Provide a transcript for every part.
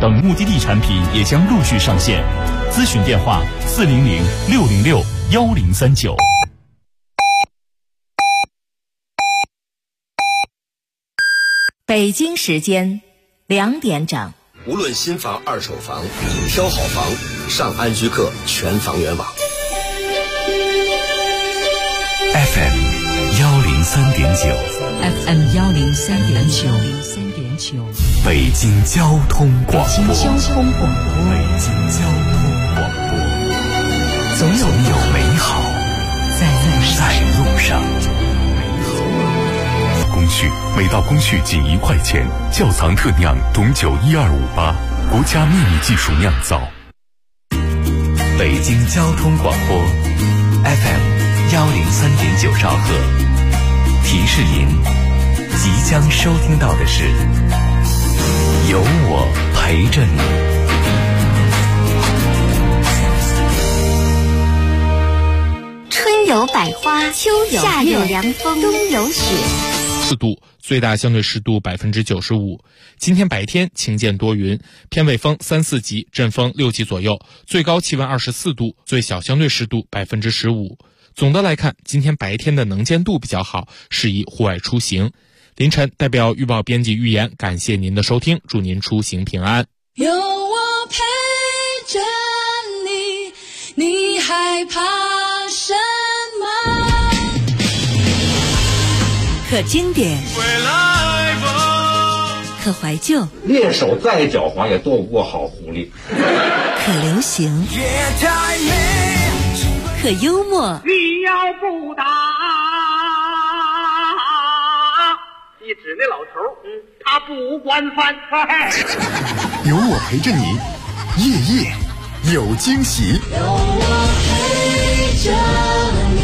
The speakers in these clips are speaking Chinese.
等目的地产品也将陆续上线。咨询电话400-606-1039。 北京時間2點整。 无论新房、二手房，挑好房，上安居客全房源网。 FM 103.9 FM 103.9 北京交通广播。 北京交通广播。 总有美好在路上。工序每到工序仅1块钱，窖藏特酿董酒12588，国家秘密技术酿造。北京交通广播 FM 103.9兆赫，提示您即将收听到的是有我陪着你。 春有百花，秋有夏有凉风，冬有雪。 4度，最大相对湿度95%。今天白天晴间多云，偏北风3、4级，阵风6级左右，最高气温24度，最小相对湿度15%。总的来看，今天白天的能见度比较好，适宜户外出行。凌晨代表预报编辑预言，感谢您的收听，祝您出行平安。 有我陪着你，你害怕什么？ 可经典，可怀旧， 猎手再狡猾也躲不过好狐狸。 可流行，可幽默。 你要不打，一指那老头，他不惯犯。 有我陪着你，夜夜有惊喜。 有我陪着你。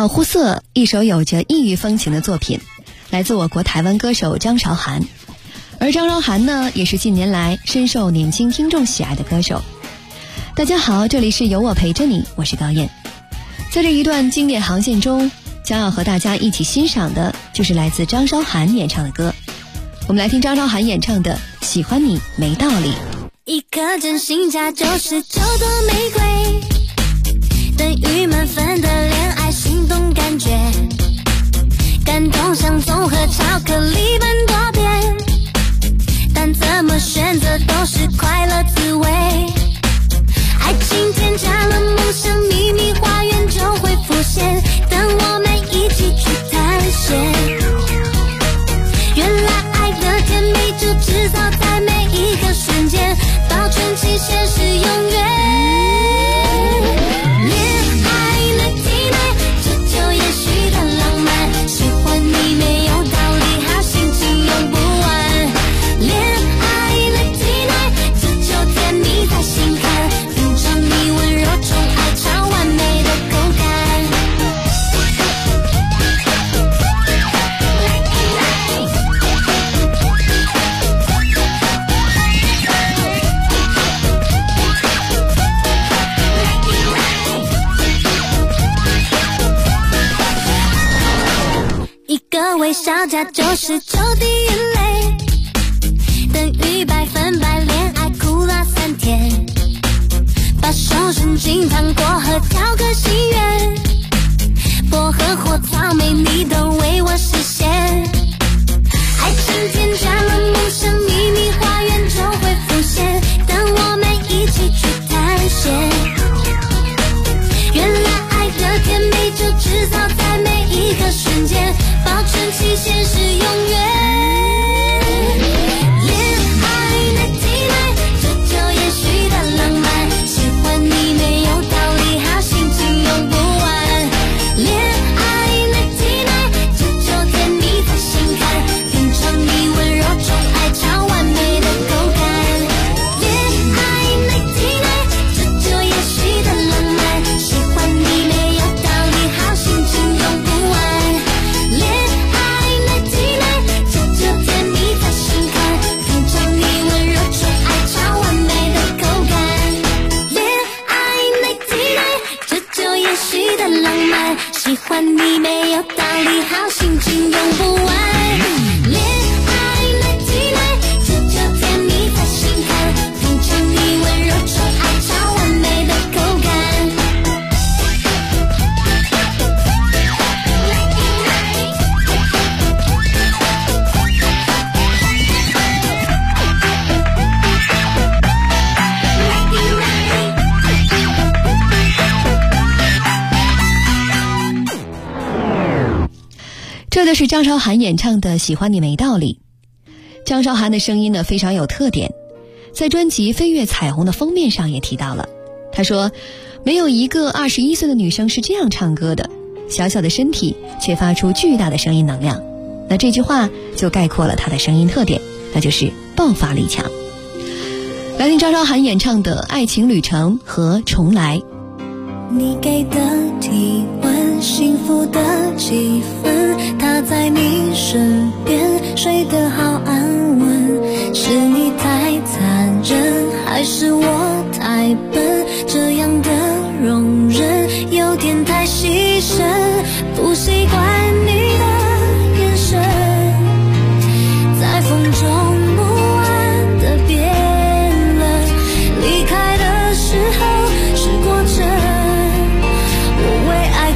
保护色，一首有着异域风情的作品，来自我国台湾歌手张韶涵。而张韶涵呢，也是近年来深受年轻听众喜爱的歌手。大家好，这里是有我陪着你，我是高燕。在这一段经典航线中，将要和大家一起欣赏的就是来自张韶涵演唱的歌。我们来听张韶涵演唱的《喜欢你没道理》。 一颗真心价99朵玫瑰，等于满分的恋爱心动感觉，感动像综合巧克力般多变，但怎么选择都是快乐滋味。爱情添加了梦想，秘密花园就会浮现，等我们一起去探险。原来爱的甜美就制造在每一个瞬间，保存期限是永远。恋爱的体内，这就也许的浪漫，喜欢你没有道理，好心情用不完。恋爱的体内，这就甜蜜在心坎，品尝你温柔宠爱超完美的口感。一个微笑加99滴眼泪，等于100%恋爱哭了3天，把手伸进糖果盒挑个心愿，薄荷或草莓你都为我实现。爱情添加了梦想，秘密花园就会浮现，等我们一起去探险。原来爱的甜美就制造在每一个瞬间，保存期限是永远。恋爱的体内，这就也许的浪漫，喜欢你没有道理，好心情用不完。恋爱的体内，这就甜蜜在心坎，品尝你温柔宠爱超完美的口感。恋爱的体内，这就也许的浪漫，喜欢你没有道理，好心情用不完。恋爱的体内，这就甜蜜在心坎，品尝你温柔宠爱超完美的口感。恋爱的体内，这就也许的浪漫，喜欢你没有道理，好心情用不完。恋爱的体内，这就甜蜜在心坎，品尝你温柔宠爱超完美的口感。 这就是张韶涵演唱的《喜欢你没道理》。张韶涵的声音呢非常有特点，在专辑《飞越彩虹》的封面上也提到了。她说，没有一个21岁的女生是这样唱歌的，小小的身体却发出巨大的声音能量。那这句话就概括了她的声音特点，那就是爆发力强。来听张韶涵演唱的《爱情旅程》和《重来》。 你给的体温，幸福的气氛，他在你身边睡得好安稳，是你太残忍，还是我太笨？这样的容忍有点太牺牲，不习惯你的眼神，在风中不安的变冷，离开的时候是过程，我为爱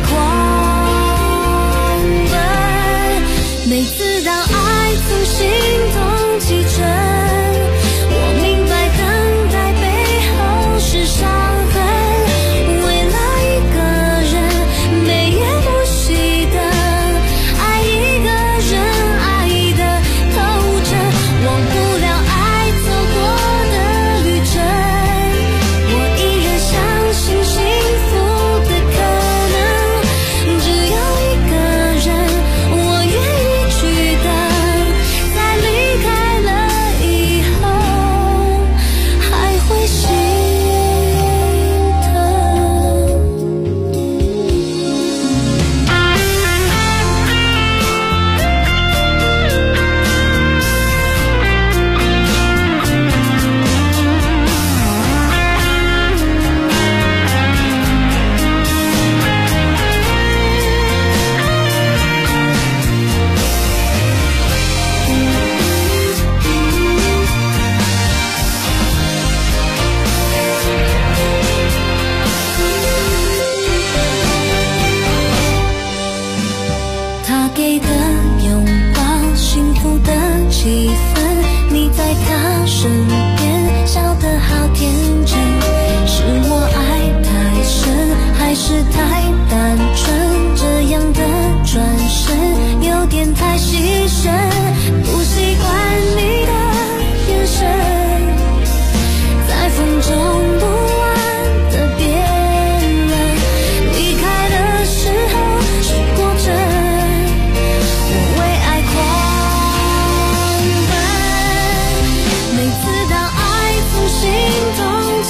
狂奔。每次当爱从心动启程，我明白等待背后是伤痕，为了一个人每夜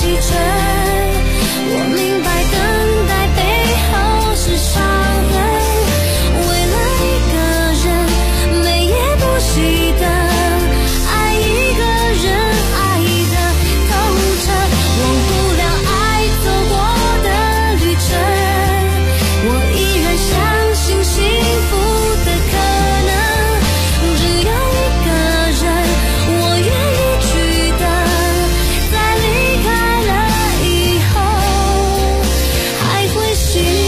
启程。我明白等待背后是伤痕，为了一个人每夜不熄灯，爱一个人爱得透彻，忘不了爱走过的旅程。我依然相信幸福的可能，只有一个人我愿意去等，在离开了以后还会心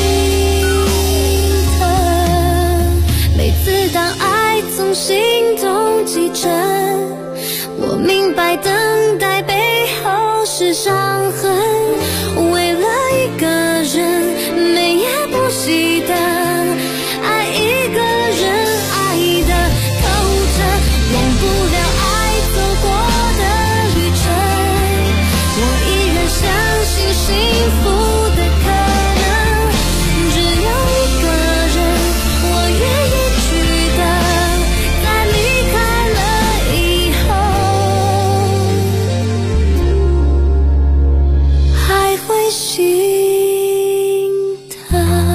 疼。每次当爱从心中启程，我明白等待背后是伤痕，为了一个人每夜不熄灯，爱一个人爱得透彻，忘不了爱走过的旅程。我依然相信幸福的可能，只有一个人我愿意去等，在离开了以后还会心疼。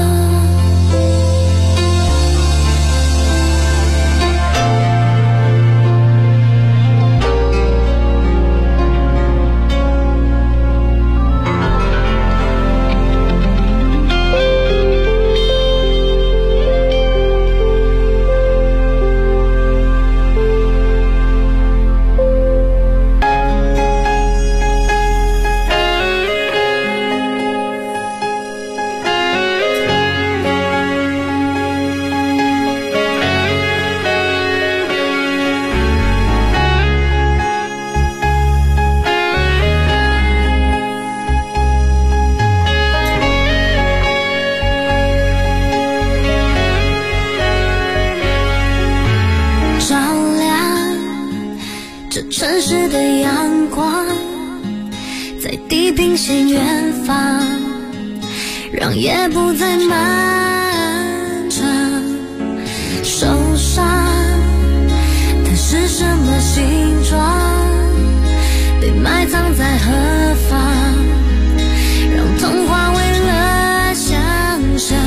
照亮这城市的阳光，在地平线远方，让夜不再漫长。受伤，它是什么形状？被埋藏在何方？让童话为了想象。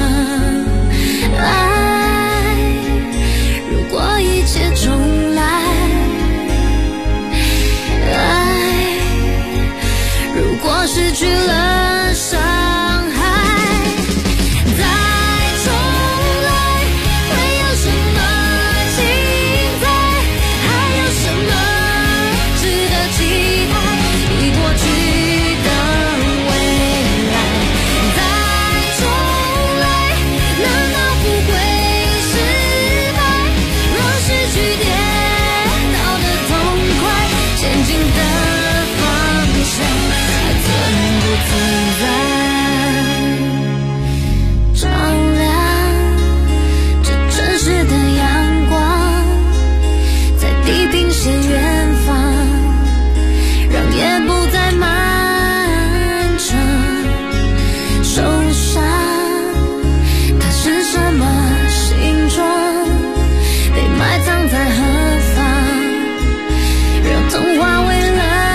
爱，如果一切重来，爱，如果失去了伤害，再重来，会有什么精彩？还有什么值得期待？比过去的未来，再重来，难道不会失败？若失去跌倒的痛快，前进的方向还存不存在？照亮这城市的阳光，在地平线远方，让夜不再漫长。受伤，它是什么形状？被埋藏在何方？让童话为了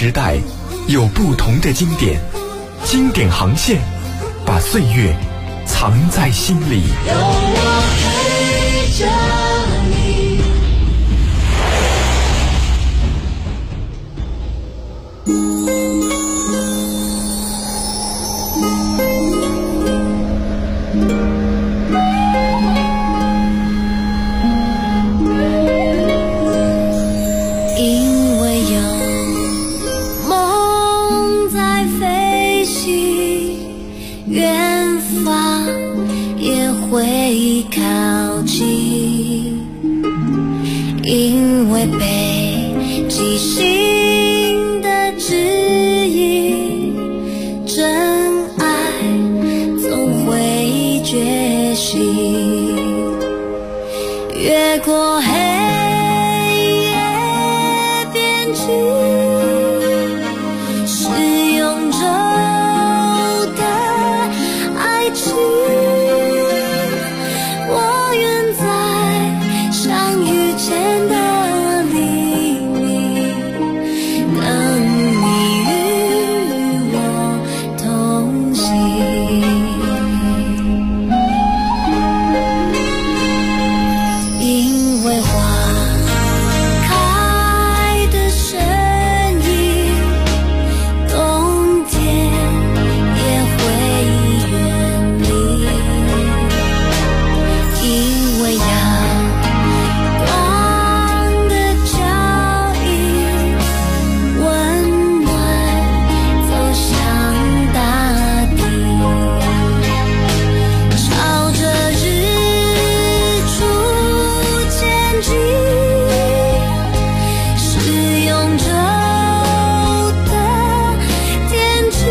时代有不同的经典，经典航线把岁月藏在心里。 有我陪着你。 因为有梦在飞行，远方也会靠近，因为被记心的指引，真爱总会觉醒，越过黑夜边境，是永久的爱情，我愿在相遇前的黎明，等你与我同行。因为花开的声音，冬天也会远离，因为阳光的脚印，温暖走向大地，朝着日出前进，是永久的天际，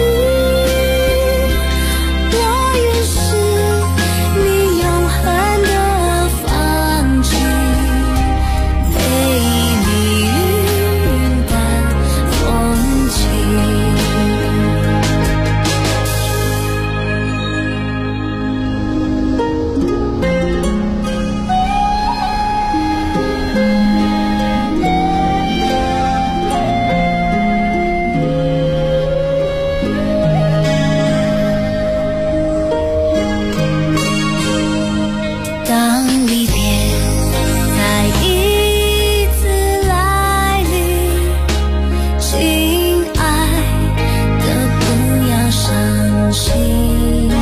我愿是你永恒的放晴，陪你云淡风轻。当离别再一次来临，亲爱的不要伤心，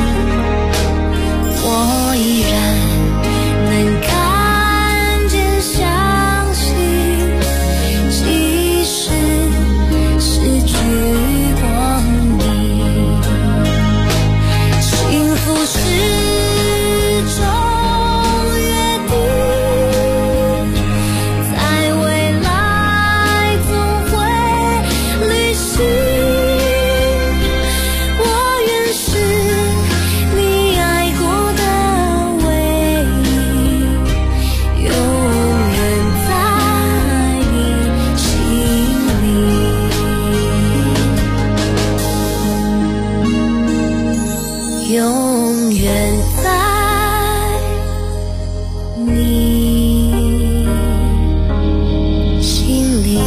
我依然能看见相信，即使失去过你，幸福是种约定，在未来总会旅行，我愿是你爱过的唯一，永远在你心里，永远在你心里。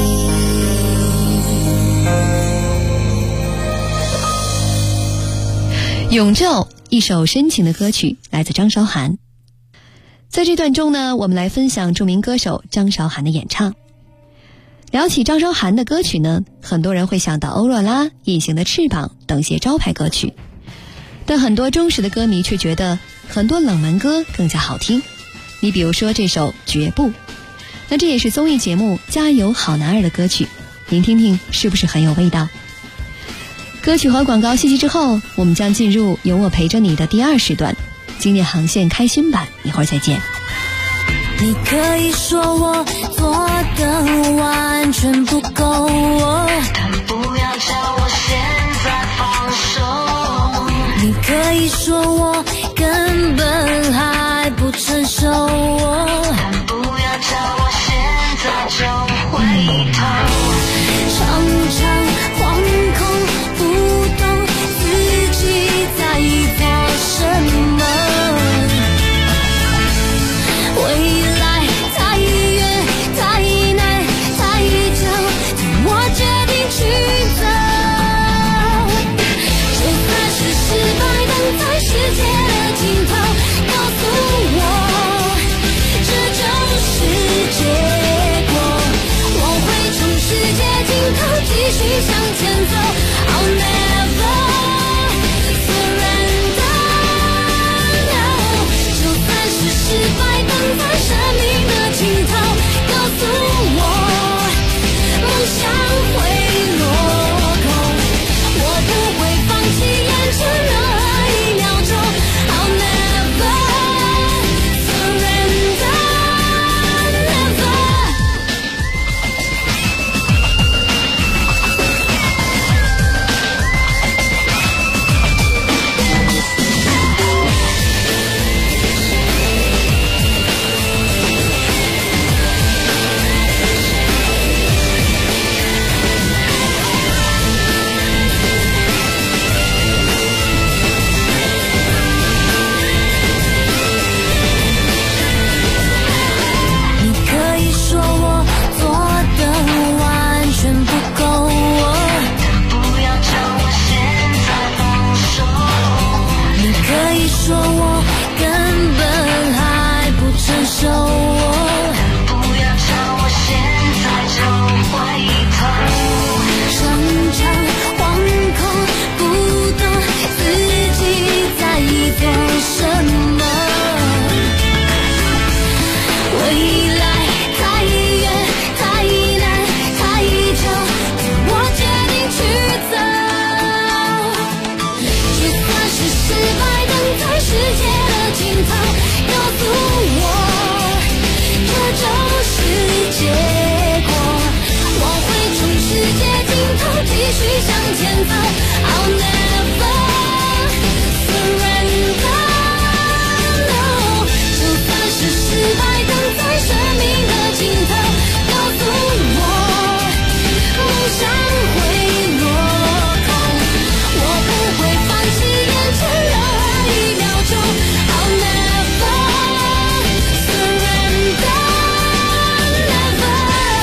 永昼，一首深情的歌曲，来自张韶涵。在这段中呢，我们来分享著名歌手张韶涵的演唱。聊起张韶涵的歌曲呢，很多人会想到欧若拉、隐形的翅膀等些招牌歌曲，但很多忠实的歌迷却觉得很多冷门歌更加好听。你比如说这首《绝不》，那这也是综艺节目《加油好男儿》的歌曲，您听听是不是很有味道？歌曲和广告信息之后，我们将进入有我陪着你的第2时段，经典航线开心版，一会儿再见。 你可以说我做的完全不够，但不要叫我现在放手。你可以说我根本还不成熟，但不要叫我现在就回头。常常惶恐不懂自己在做什么，未来太远太难太久，但我决定去向前走。I'll never surrender now。就算是失败，等在生命的尽头，告诉我，梦想会落空，我不会放弃眼前任何一秒钟。I'll never surrender never。说我根本还不成熟，不要叫我现在就回头。常常惶恐，不懂自己在做什么。未来太远太难太久，我决定去走。就算是失败，在世界的尽头，告诉我，这就是结果。我会从世界尽头继续向前走。I'll never surrender no。就算是失败，等在生命的尽头，告诉我，梦想会落空，我不会放弃眼前任何一秒钟。I'll never surrender never。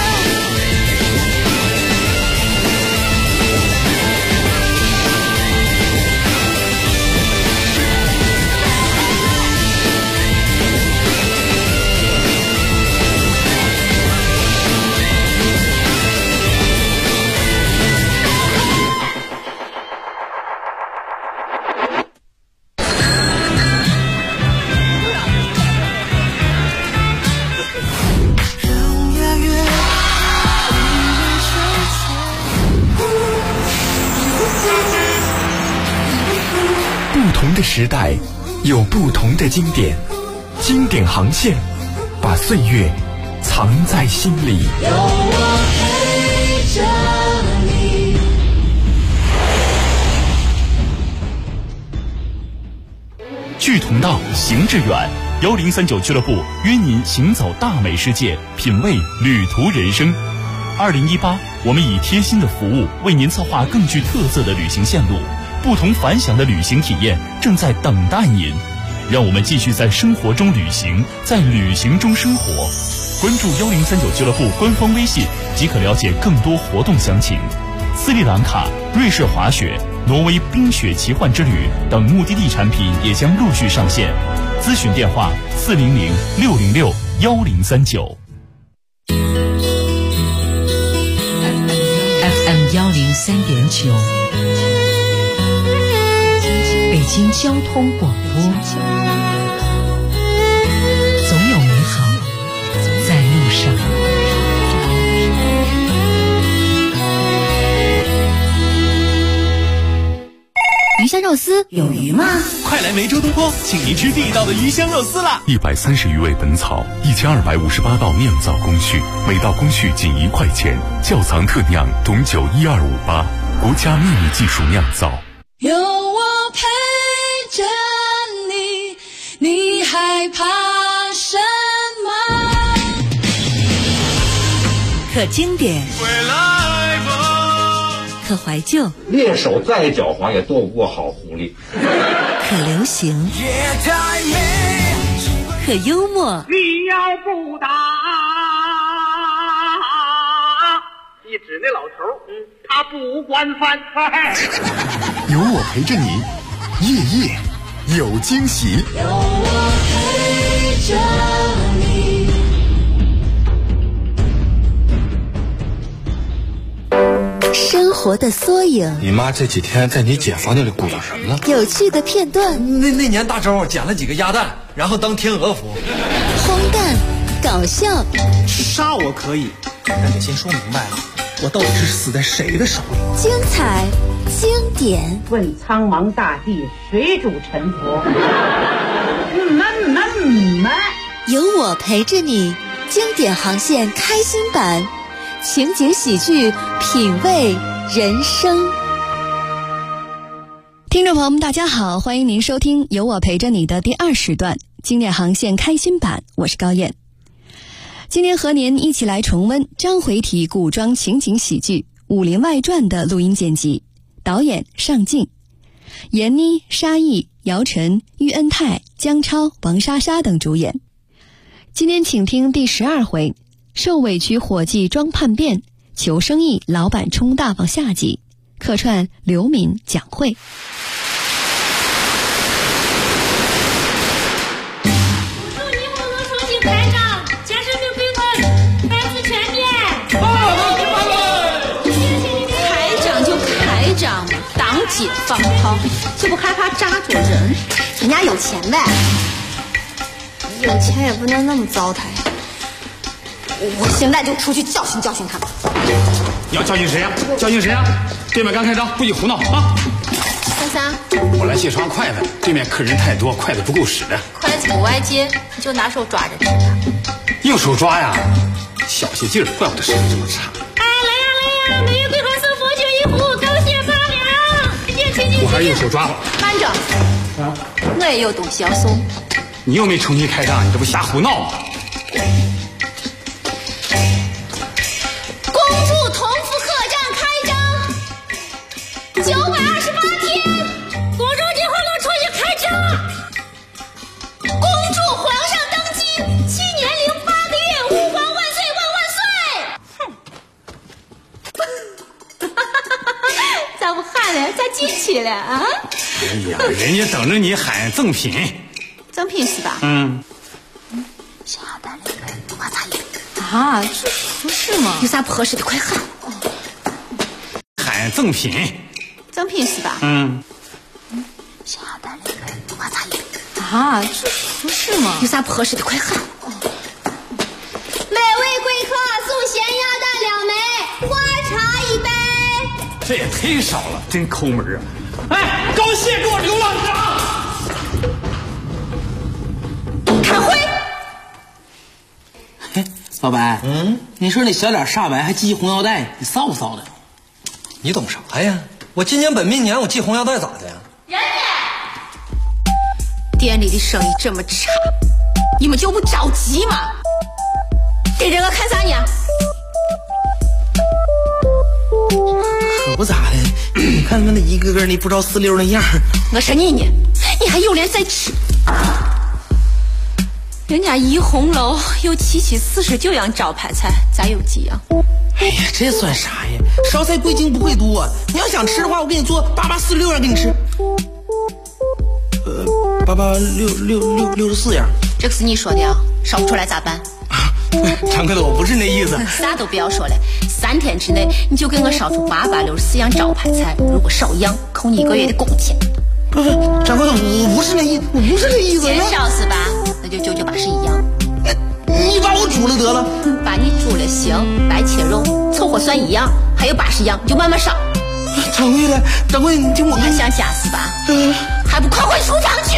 不同的时代有不同的经典，经典航线把岁月藏在心里。 有我陪着你。 志同道，行致远。1039俱乐部约您行走大美世界，品味旅途人生。2018，我们以贴心的服务为您策划更具特色的旅行线路，不同凡响的旅行体验正在等待您。让我们继续在生活中旅行，在旅行中生活。关注1039俱乐部官方微信即可了解更多活动详情。斯里兰卡、瑞士滑雪、挪威冰雪奇幻之旅等目的地产品也将陆续上线。咨询电话400-606-1039。 FM 103.9，北京交通广播。总有美好在路上。 鱼香肉丝有鱼吗？ 快来梅州东坡，请您吃地道的鱼香肉丝啦 ！130余味本草，1258道酿造工序，每道工序仅1块钱，窖藏特酿董酒12588，国家秘密技术酿造。 有我陪着你，你害怕什么？ 可经典，可怀旧， 猎手再狡猾也斗不过好狐狸。 可流行，可幽默。 你要不打，一指那老头，他不惯犯。 有我陪着你，夜夜有惊喜。 有我陪着你。 生活的缩影。 你妈这几天在你姐房间里鼓捣什么了？ 有趣的片段。 那年大周捡了几个鸭蛋，然后当天鹅服。 荒诞，搞笑。 杀我可以，但得先说明白了，我到底是死在谁的手里？ 精彩，经典。 问苍茫大地，谁主沉浮？ 有我陪着你，经典航线开心版，情景喜剧，品味人生。 听众朋友们，大家好，欢迎您收听有我陪着你的第2时段经典航线开心版，我是高燕。今天和您一起来重温章回体古装情景喜剧《武林外传》的录音剪辑，导演尚敬，闫妮、沙溢、姚晨、喻恩泰、姜超、王莎莎等主演。今天请听第12回，受委屈伙计装叛变，求生意老板充大方下集，客串刘敏、蒋慧。 解放炮就不害怕扎住人？人家有钱呗， 有钱也不能那么糟蹋。 我现在就出去教训教训他们。 你要教训谁呀？教训谁呀？对面刚开张，不许胡闹啊！ 三， 我来卸刷筷子，对面客人太多，筷子不够使的。 筷子不歪接，你就拿手抓着吃它。 用手抓呀？小些劲儿，怪我的手这么差。 来呀！每月桂花送佛酒一壶，高兴发粮。 我还是用手抓吧。 慢着，我也有东西要送。 你又没重新开张，你这不瞎胡闹吗？ 公主同福客栈开张，928天，公主结婚了，出去开张。公主皇上登基，7年08个月，吾皇万岁万万岁！咋不喊了？咋进去了啊？ 哎呀，人家等着你喊赠品。 赠品是吧？ 想要带那个花茶叶啊？这合适吗？有啥不合适的快喊！ 喊赠品。 赠品是吧？ 想要带那个花茶叶啊？这合适吗？有啥不合适的快喊！ 每位贵客送咸鸭蛋2枚，花茶1杯。 这也忒少了，真抠门啊！哎，高谢给我流浪账！开会。 老白，你说那小脸煞白还系红腰带，你臊不臊的？ 你懂啥呀？我今年本命年，我系红腰带咋的呀？ 人家店里的生意这么差，你们就不着急吗？给人个看啥呢？ 可不咋的，你看他们那一个个那不着四溜那样。 我说你呢，你还有脸再吃？人家怡红楼有7749样招牌菜，咋有几样？ 哎呀，这算啥呀？烧菜贵精不贵多，你要想吃的话，我给你做8846样给你吃。886664样。 这个是你说的啊，烧不出来咋办？ 掌柜的，我不是那意思。 啥都不要说了，3天之内你就给我烧出8864样招牌菜，如果少1样，扣你1个月的工钱。 不，掌柜的，我不是那意思，我不是那意思。 减少是吧？那就981样。 你把我煮了得了。 把你煮了行，白切肉，凑合算1样，还有80样，就慢慢烧。 掌柜的，掌柜，你听我。 还想加是吧？还不快回厨房去！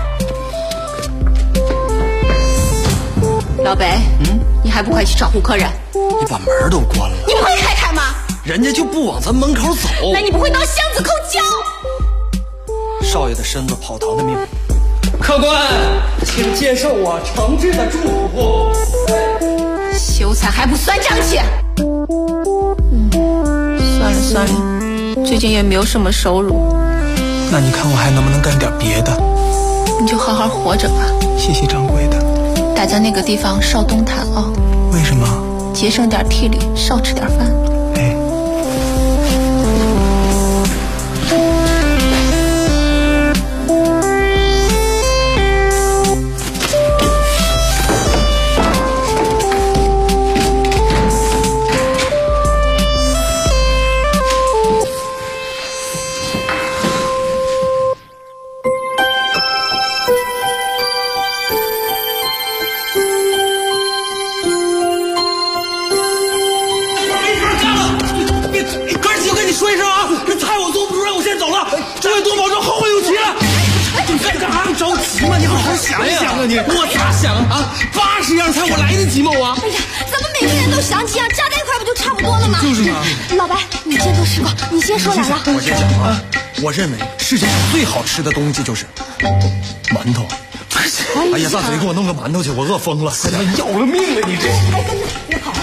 老白，你还不快去招呼客人？ 你把门都关了， 你不会开开吗？ 人家就不往咱门口走。 那你不会到巷子口叫？ 少爷的身子，跑堂的命。客官，请接受我诚挚的祝福。 秀才还不算账去？算了，最近也没有什么收入。 那你看我还能不能干点别的？ 你就好好活着吧。 谢谢掌柜的。 待在那个地方少动弹啊。 为什么？ 节省点体力，少吃点饭。 想想啊你，我咋想啊？80样菜我来得及吗我？ 哎呀，咱们每个人都想几样，加在一块不就差不多了吗？ 就是嘛。 老白，你见多识广，你先说来了。 我先讲啊，我认为世界上最好吃的东西就是馒头。哎呀，大嘴，给我弄个馒头去，我饿疯了，快点要了命了你这！ 哎，跟着别跑。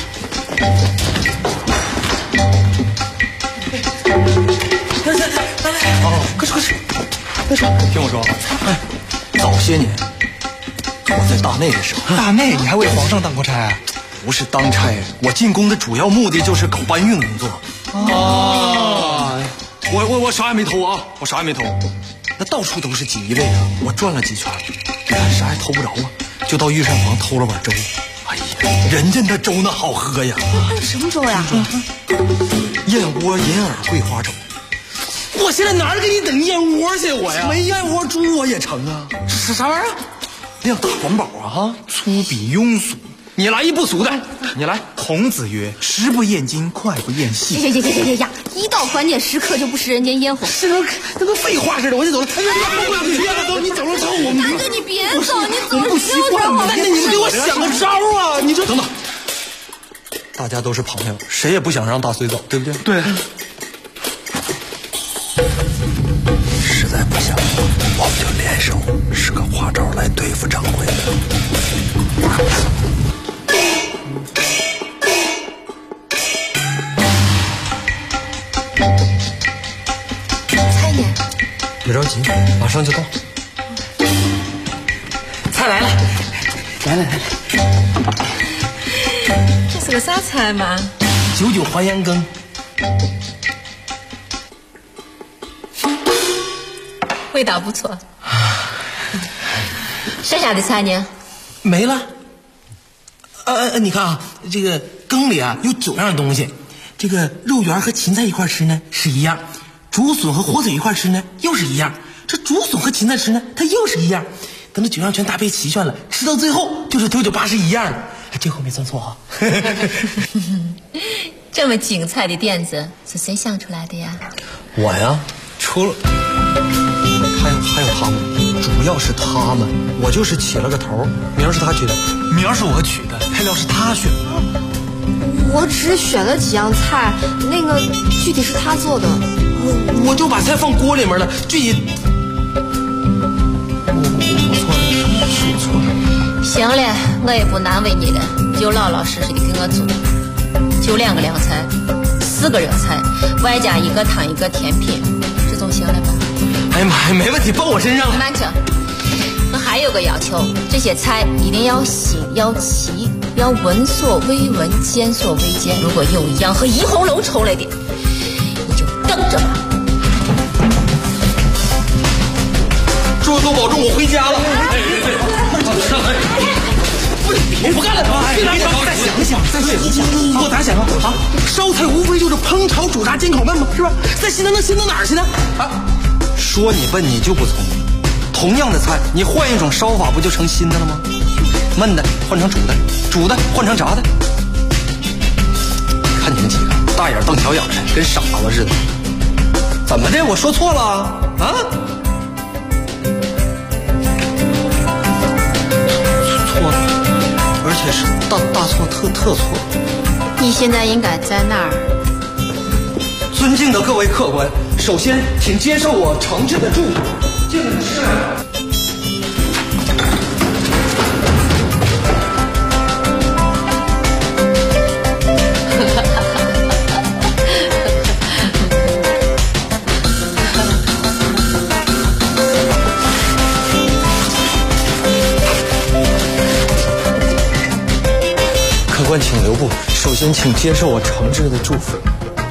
哦，快吃快吃，快吃！听我说，哎，早些年我在大内的时候， 大内你还为皇上当过差啊？ 不是当差，我进宫的主要目的就是搞搬运工作。哦，我啥也没偷啊，我啥也没偷。那到处都是锦衣卫啊，我转了几圈，你看啥也偷不着啊，就到御膳房偷了碗粥。哎呀，人家那粥那好喝呀！ 什么粥呀？ 燕窝银耳桂花粥。我现在哪儿给你等燕窝去我呀？没燕窝猪我也成啊！啥玩意儿？量大管饱啊！哈， 粗鄙庸俗。 你来一不俗的，你来。 孔子曰：“食不厌精，脍不厌细。” 呀！一到关键时刻就不食人间烟火， 这跟废话似的，我就走了。哎呀，不要别了，走，你走了之后我们。 大哥，你别走，你走不习惯嘛。那你们给我想个招啊！你这等等，大家都是朋友，谁也不想让大隋走，对不对？ 对。 实在不行，我们就联手，使个花招来对付掌柜的。 菜呢？ 别着急，马上就到。 菜来了，来。 这是个啥菜嘛 ？99还原羹。 味道不错。剩下的菜呢？ 没了。你看啊，这个羹里啊有9样东西，这个肉圆和芹菜一块吃呢是一样，竹笋和火腿一块吃呢又是一样，这竹笋和芹菜吃呢它又是一样。等这9样全搭配齐全了，吃到最后就是9981样了。这回没算错啊。 这么精彩的点子是谁想出来的呀？ 我呀，除了还有他们，主要是他们，我就是起了个头，名是他取的， 名是我取的，配料是他选的。 我只选了几样菜，那个具体是他做的。 我就把菜放锅里面了，具体我错了，是我错了。 行了，我也不难为你了，你就老老实实的给我做，就2个凉菜，4个热菜，外加1个汤1个甜品，这总行了吧？ 哎呀妈呀，没问题，包我身上了。 慢着，我还有个要求，这些菜一定要新要齐，要闻所未闻，见所未见。如果有一样和怡红楼抽来的，你就等着吧。 诸位都保重，我回家了。 我不干了，再想一想，我咋想啊？烧菜无非就是烹炒煮炸煎烤焖嘛，是吧？再新能新到哪儿去呢？ 说你笨你就不聪明，同样的菜你换一种烧法不就成新的了吗？焖的换成煮的，煮的换成炸的。看你们几个大眼瞪小眼的，跟傻子似的。怎么的？我说错了啊？错了，而且是大错特错。 你现在应该在哪儿？ 尊敬的各位客官，首先请接受我诚挚的祝福。敬是。客官请留步，首先请接受我诚挚的祝福。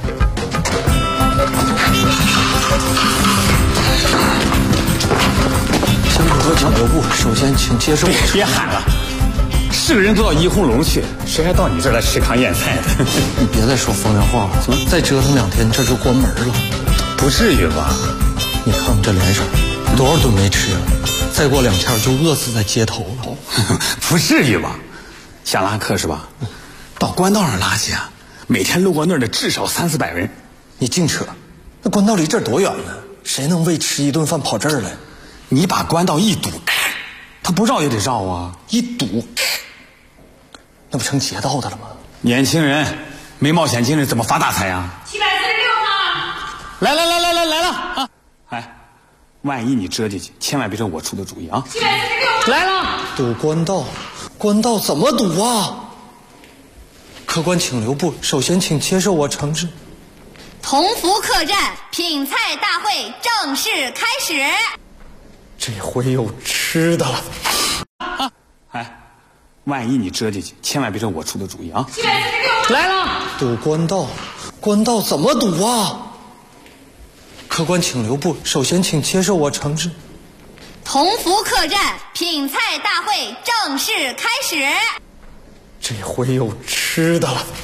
客官请留步，首先请接受我。 别喊了，是个人都到怡红楼去，谁还到你这儿来吃糠咽菜的？ 你别再说风凉话了，再折腾2天这就关门了。 不至于吧？ 你看看这脸色，多少顿没吃了，再过2天就饿死在街头了。 不至于吧？想拉客是吧？到官道上拉去啊！每天路过那儿的至少300-400人。 你净扯，那官道离这儿多远呢？谁能为吃一顿饭跑这儿来？ 你把官道一堵开， 他不绕也得绕啊，一堵，那不成劫道的了吗？ 年轻人没冒险精神怎么发大财啊 ？746号， 来了啊！哎，万一你折进去，千万别是我出的主意啊 ！746 来了，堵官道，官道怎么堵啊？客官请留步，首先请接受我惩治。 同福客栈品菜大会正式开始。 这回有吃的了。 哎，万一你折进去，千万别是我出的主意啊 ！746号， 来了，堵官道，官道怎么堵啊？客官请留步，首先请接受我惩治。 同福客栈品菜大会正式开始。 这回有吃的了。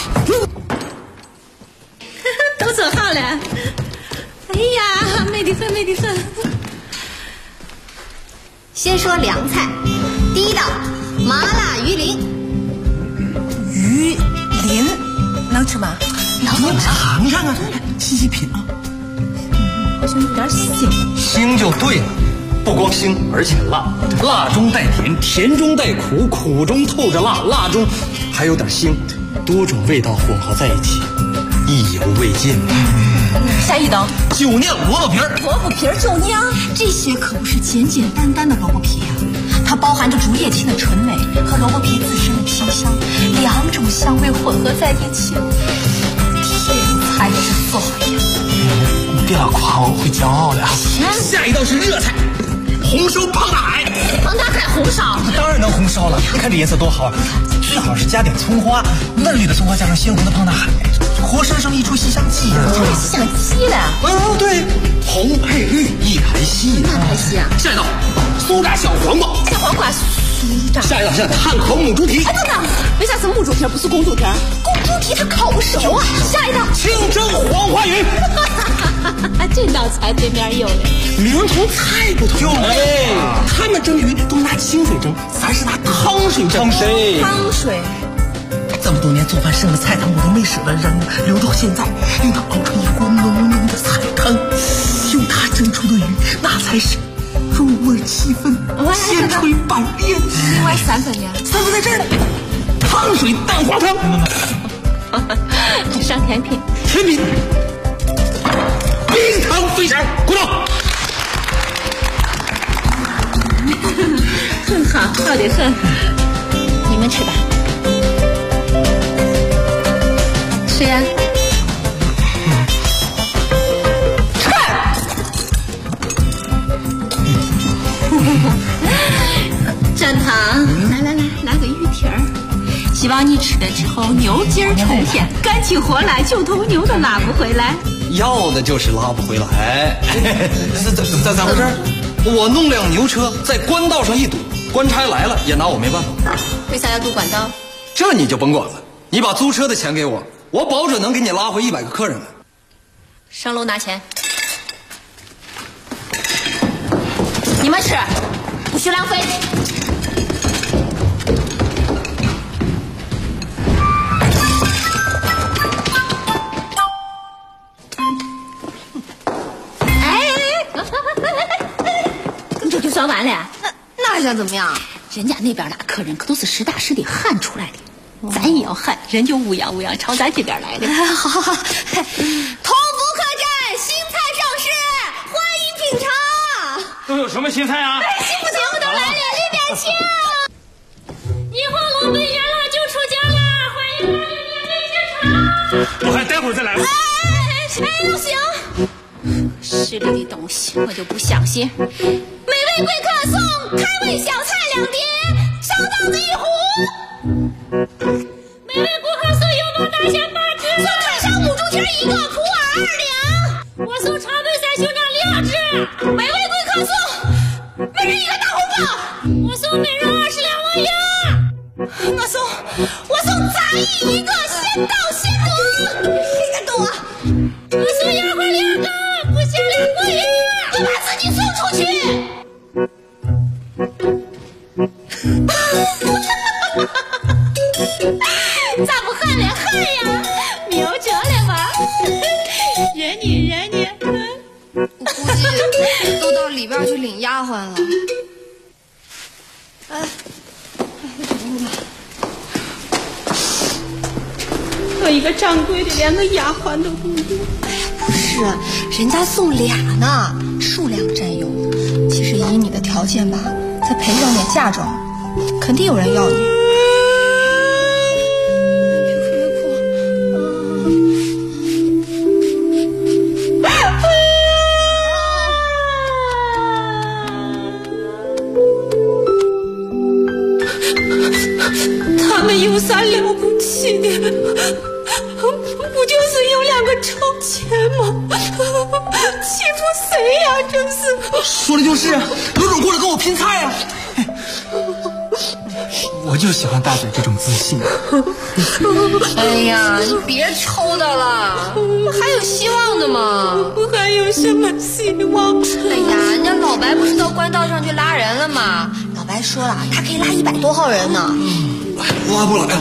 都做好了。哎呀，美得很，美得很。 先说凉菜，第一道麻辣鱼鳞。 鱼鳞能吃吗？能尝尝啊，细品啊。 好像有点腥。 腥就对了，不光腥，而且辣，辣中带甜，甜中带苦，苦中透着辣，辣中还有点腥，多种味道混合在一起，意犹未尽。 下一道酒酿萝卜皮儿。 萝卜皮儿酒酿，这些可不是简简单单的萝卜皮啊，它包含着竹叶青的醇美和萝卜皮自身的皮香，两种香味混合在一起，天才之作呀！ 你别老夸我，会骄傲的啊。下一道是热菜，红烧胖大海。 胖大海红烧， 当然能红烧了。你看这颜色多好啊！最好是加点葱花，嫩绿的葱花加上鲜红的胖大海，活生生一出西厢记。 西厢记了。 哦，对，红配绿，一台戏。 哪台戏啊？ 下一道酥炸小黄瓜。 小黄瓜酥炸。 下一道炭烤母猪蹄。 哎，等等，为啥是母猪蹄不是公猪蹄？公猪蹄它烤不熟啊。下一道清蒸黄花鱼。 这道菜对面有的， 名同菜不同。哎，他们蒸鱼都拿清水蒸，咱是拿汤水蒸。 汤水。 这么多年做饭剩的菜汤我都没舍得扔，留到现在，用它熬成一锅浓浓的菜汤，用它蒸出的鱼，那才是入味七分，鲜吹百炼。 另外3分呢 ？3分在这儿呢，汤水蛋花汤。 上甜品。 甜品，冰糖飞翔，鼓掌。 很好，好得很。你们吃吧。吃呀。蘸糖，来，拿个鱼蹄儿。希望你吃了之后牛筋儿冲天，干起活来9头牛都拉不回来。 要的就是拉不回来。咋回事？我弄辆牛车在官道上一堵，官差来了也拿我没办法。 为啥要堵官道？ 这你就甭管了，你把租车的钱给我，我保准能给你拉回100个客人来。 上楼拿钱。你们吃，不许浪费。这就算完了？ 那还想怎么样？ 人家那边的客人可都是实打实的喊出来的，咱也要喊，人就乌泱乌泱朝咱这边来的。 好，同福客栈新菜上市，欢迎品尝。 都有什么新菜啊？ 行不行？我都来了，领点钱。 以后我们原来就出家了，欢迎光临免费品尝。 我还待会儿再来吧。 不行。市里的东西我就不相信。每位贵客送开胃小菜2碟，上档子1壶。每位顾客送油焖大虾8只，送炭烧母猪蹄1个，普洱2两。我送川贝3兄长2只。每位贵客送每人1个大红包。我送每人20两王爷。 我送杂役1个，先到先得。谁敢动啊？ 我送丫鬟2个，不下2个月。 我把自己送出去。 咋不喊了喊呀？瞄着了吧？忍你。 我估计都到里边去领丫鬟了。 我一个掌柜的连个丫鬟都不如。 哎呀，不是，人家送俩呢，数量占优。其实以你的条件吧，再赔上点嫁妆，肯定有人要你。 他们有啥了不起的？不就是有2个臭钱吗？欺负谁呀？真是！ 说的就是，有种过来跟我拼菜呀！我就喜欢大嘴这种自信。 哎呀，你别抽他了，还有希望的嘛？ 还有什么希望？ 哎呀，人家老白不是到官道上去拉人了吗？ 老白说了，他可以拉100多号人呢。 我还不来了。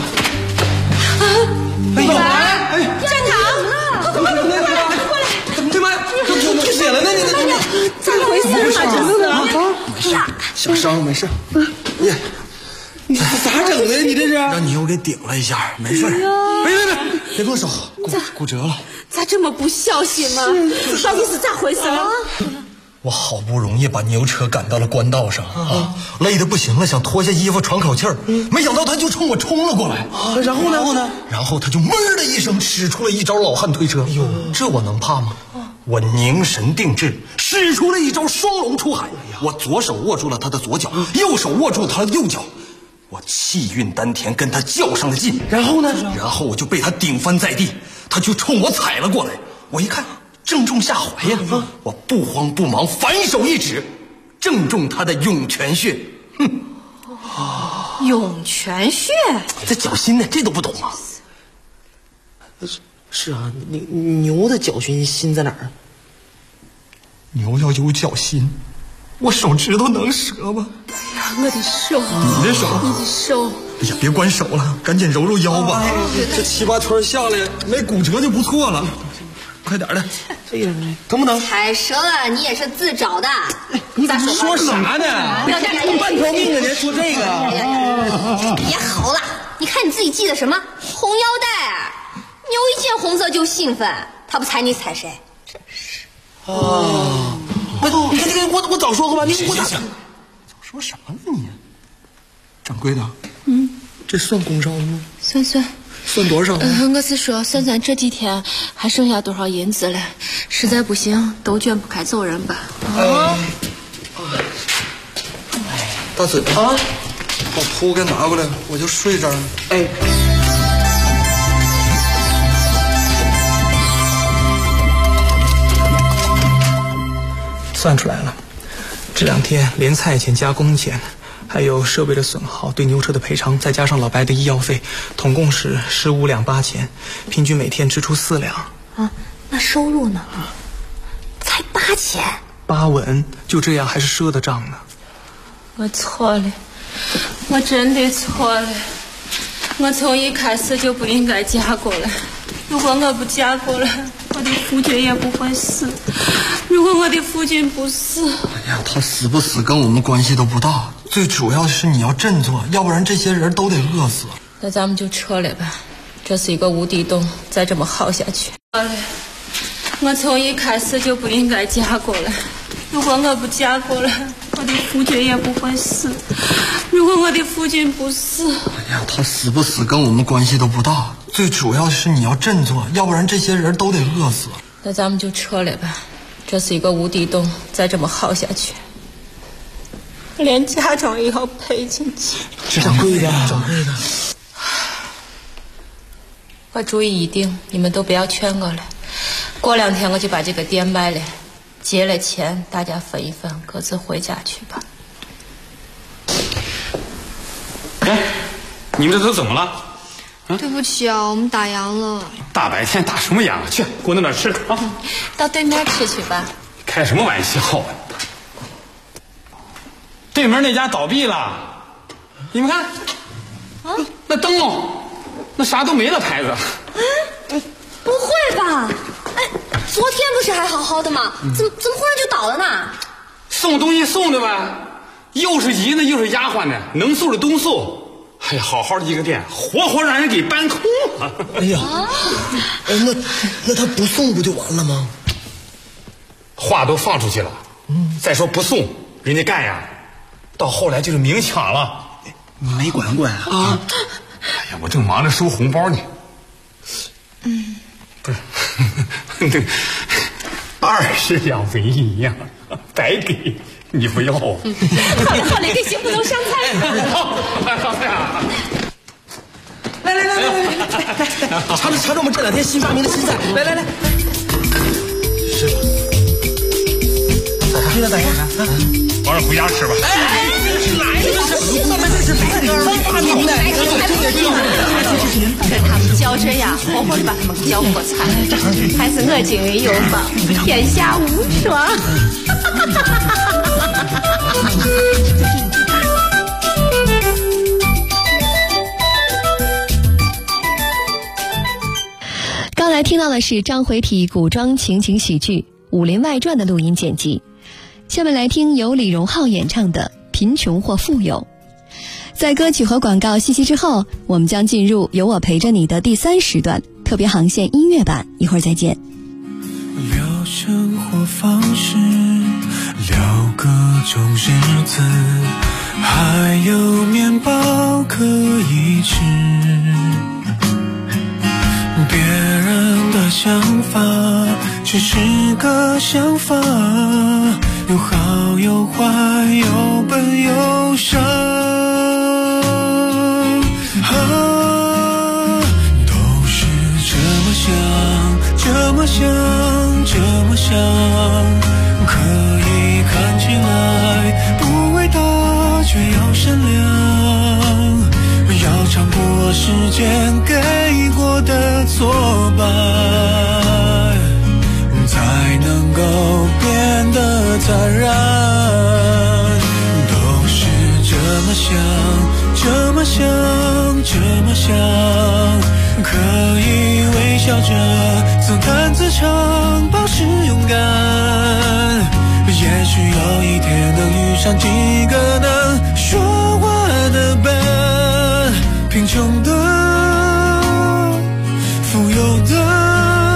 老白，站堂，快过来！ 对吗？这吐血了呢！你咋回事啊？这是没事，小伤没事。 你咋整的？你这是让你又给顶了一下，没事。别动手，骨折了。 咋这么不小心嘛？到底是咋回事啊？ 我好不容易把牛车赶到了官道上啊，累得不行了，想脱下衣服喘口气儿，没想到他就冲我冲了过来。 然后呢？ 然后他就闷的一声使出了一招老汉推车。这我能怕吗？我凝神定志，使出了一招双龙出海。我左手握住了他的左脚，右手握住了他的右脚。我气运丹田，跟他较上了劲。 然后呢？ 然后我就被他顶翻在地，他就冲我踩了过来。我一看，正中下怀呀！我不慌不忙，反手一指，正中他的涌泉穴。 涌泉穴这脚心呢？这都不懂吗？是啊，牛的脚心在哪儿？ 牛要有脚心，我手指头能折吗？ 哎呀，我的手！ 你的手？ 你的手！ 哎呀，别关手了，赶紧揉揉腰吧。这7、8圈下来没骨折就不错了。快点的， 这人疼不疼？ 太折了，你也是自找的。 你咋说啥呢？ 不要站着， 半条命啊！你还说这个？ 别嚎了，你看你自己系的什么红腰带？牛一见红色就兴奋，他不踩你踩谁？真是。 哦，你看这个，我早说过吧？ 行，说什么呢你？掌柜的，这算公烧吗？算多少？ 我是说，算算这几天还剩下多少银子了？实在不行，都卷不开走人吧。 大嘴啊，把铺给拿过来，我就睡这儿。 哎。算出来了，这2天连菜钱加工钱，还有设备的损耗、对牛车的赔偿，再加上老白的医药费，统共是15两8钱，平均每天支出4两。 啊，那收入呢？才8钱 ，8稳，就这样还是赊的账呢。 我错了，我真的错了，我从一开始就不应该嫁过来。如果我不嫁过来，我的夫君也不会死。如果我的夫君不死， 哎呀，他死不死跟我们关系都不大，最主要是你要振作，要不然这些人都得饿死。 那咱们就撤了吧，这是一个无底洞，再这么耗下去。我从一开始就不应该嫁过来。如果我不嫁过来，我的夫君也不会死。如果我的夫君不死， 哎呀，他死不死跟我们关系都不大，最主要是你要振作，要不然这些人都得饿死。 那咱们就撤了吧，这是一个无底洞，再这么耗下去，连嫁妆也要赔进去。 掌柜的， 我主意已定，你们都不要劝我了。过2天我就把这个店卖了，结了钱大家分一分，各自回家去吧。 哎，你们这都怎么了？ 对不起啊，我们打烊了。 大白天打什么烊啊？去，给我弄点吃的啊！ 到对面吃去吧。 开什么玩笑啊！对门那家倒闭了，你们看，那灯笼，那啥都没了牌子。 不会吧？哎，昨天不是还好好的吗？怎么忽然就倒了呢？ 送东西送的呗， 又是姨呢，又是丫鬟呢，能送的东送。哎呀，好好的一个店，活活让人给搬空了。 哎呀，那他不送不就完了吗？ 话都放出去了，再说不送，人家干呀，到后来就是明抢了。 你没管管啊？ 哎呀，我正忙着收红包呢。不是，那20两为一呀，白给你不要啊？ 好嘞，这行不能伤菜。 好呀！ 来，尝尝我们这2天新发明的新菜。来， 是吧？ 听着咋样？ 晚上回家吃吧。 这是谁发明的？ 跟他们较真呀，活活的把他们搅和惨，还是我精于有方，天下无双。 刚才听到的是章回体古装情景喜剧《武林外传》的录音剪辑，下面来听由李荣浩演唱的《贫穷或富有》。在歌曲和广告信息之后，我们将进入有我陪着你的第3时段特别航线音乐版，一会儿再见。 聊生活方式，聊各种日子，还有面包可以吃。别人的想法只是个想法，有好有坏，有笨有傻。都是这么想，可以看起来不伟大，却要善良，要尝过时间给过的挫败，才能够变得坦然。都是这么想，可以微笑着自弹自唱，保持勇敢。也许有一天能遇上几个能说话的笨，贫穷的富有的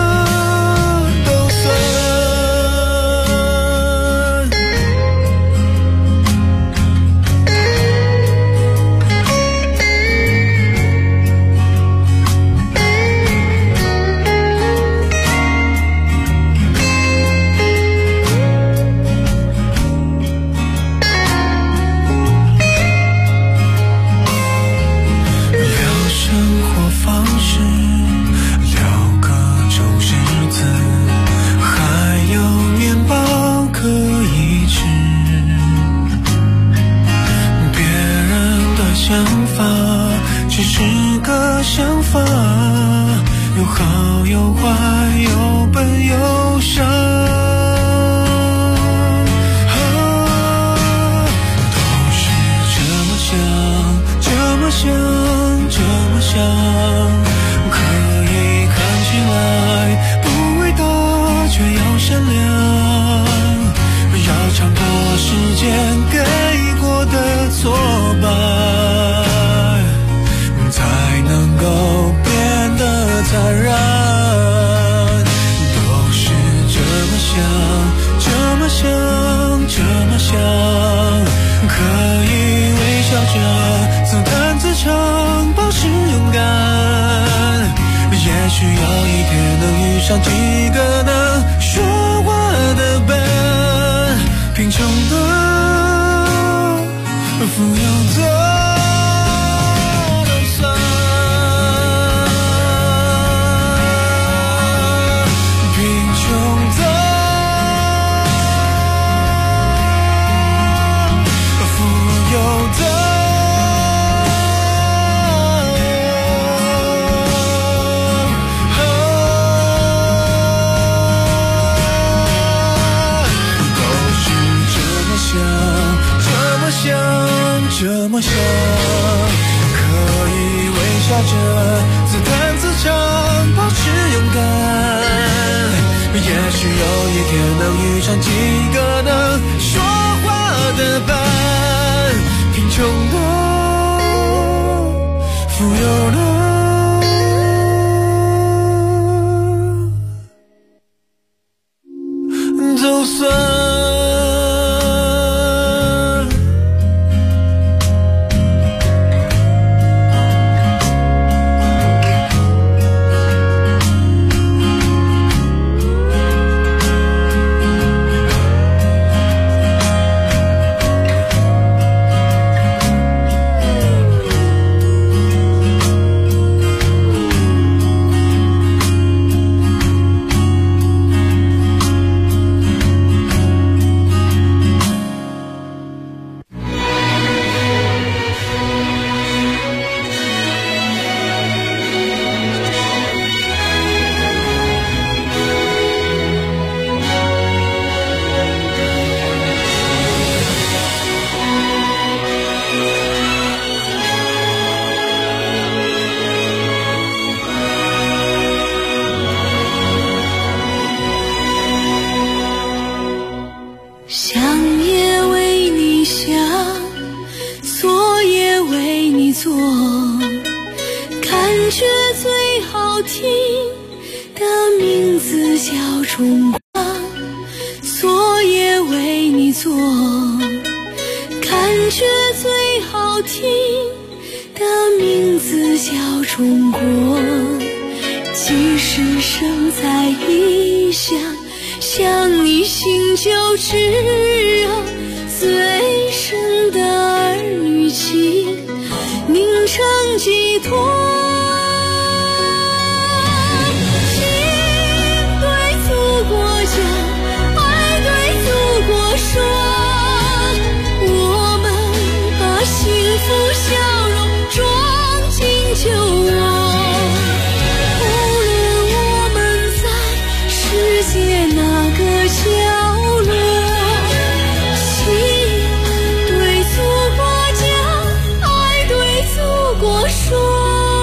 想法，有好有坏，有笨有傻。都是这么想，可以看起来不伟大，却要善良，要尝过时间给过的挫败，才能够变得坦然。都是这么想，可以微笑着自弹自唱，保持勇敢。也许有一天能遇上几个能说话的笨，贫穷的富有的这么想，可以微笑着自弹自唱，保持勇敢。也许有一天能遇上几个能说话的伴， 你做，感觉最好听的名字叫中国，锁也为你做，感觉最好听的名字叫中国。即使生在异乡，想你心就炙热，最深的儿女情凝成寄托。心对祖国讲，爱对祖国说，我们把幸福笑容装进酒窝。世界哪个角落，心对祖国讲，爱对祖国说。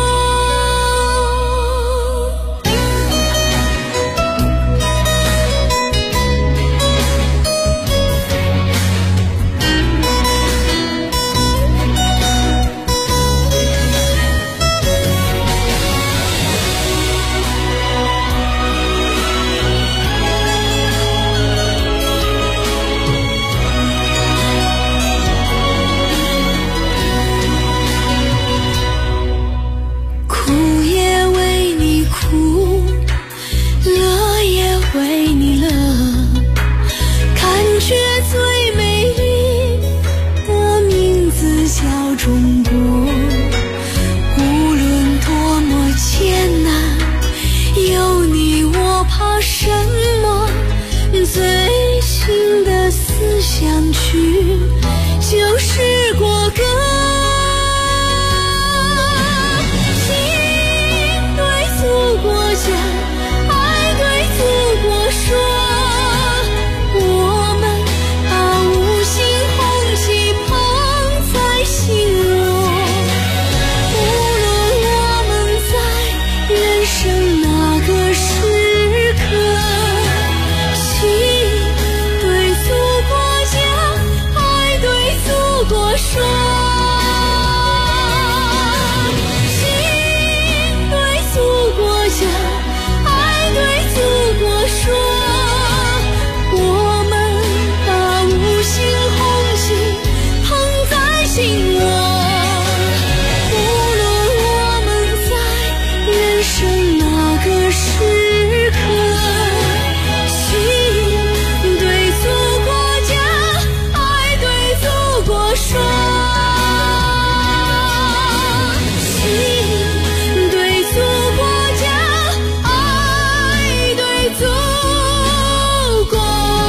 就是国歌，心对祖国讲，爱对祖国说，我们把五星红旗捧在心窝。无论我们在人生哪个时刻，心对祖国讲，爱对祖国说，心对祖国讲，爱对祖国说，我们把五星红旗捧在心窝。无论我们在人生哪个时刻，心对祖国讲，爱对祖国说，心对祖国讲，爱对祖国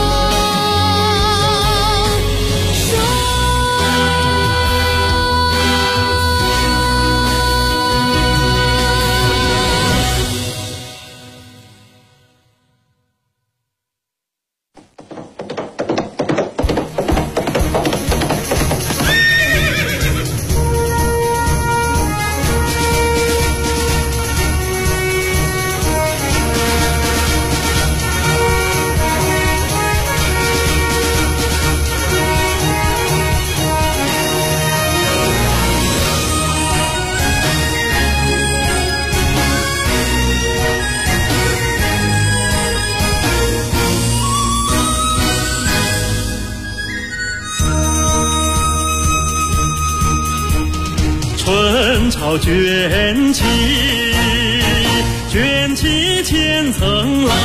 说。 春潮卷起，卷起千层浪，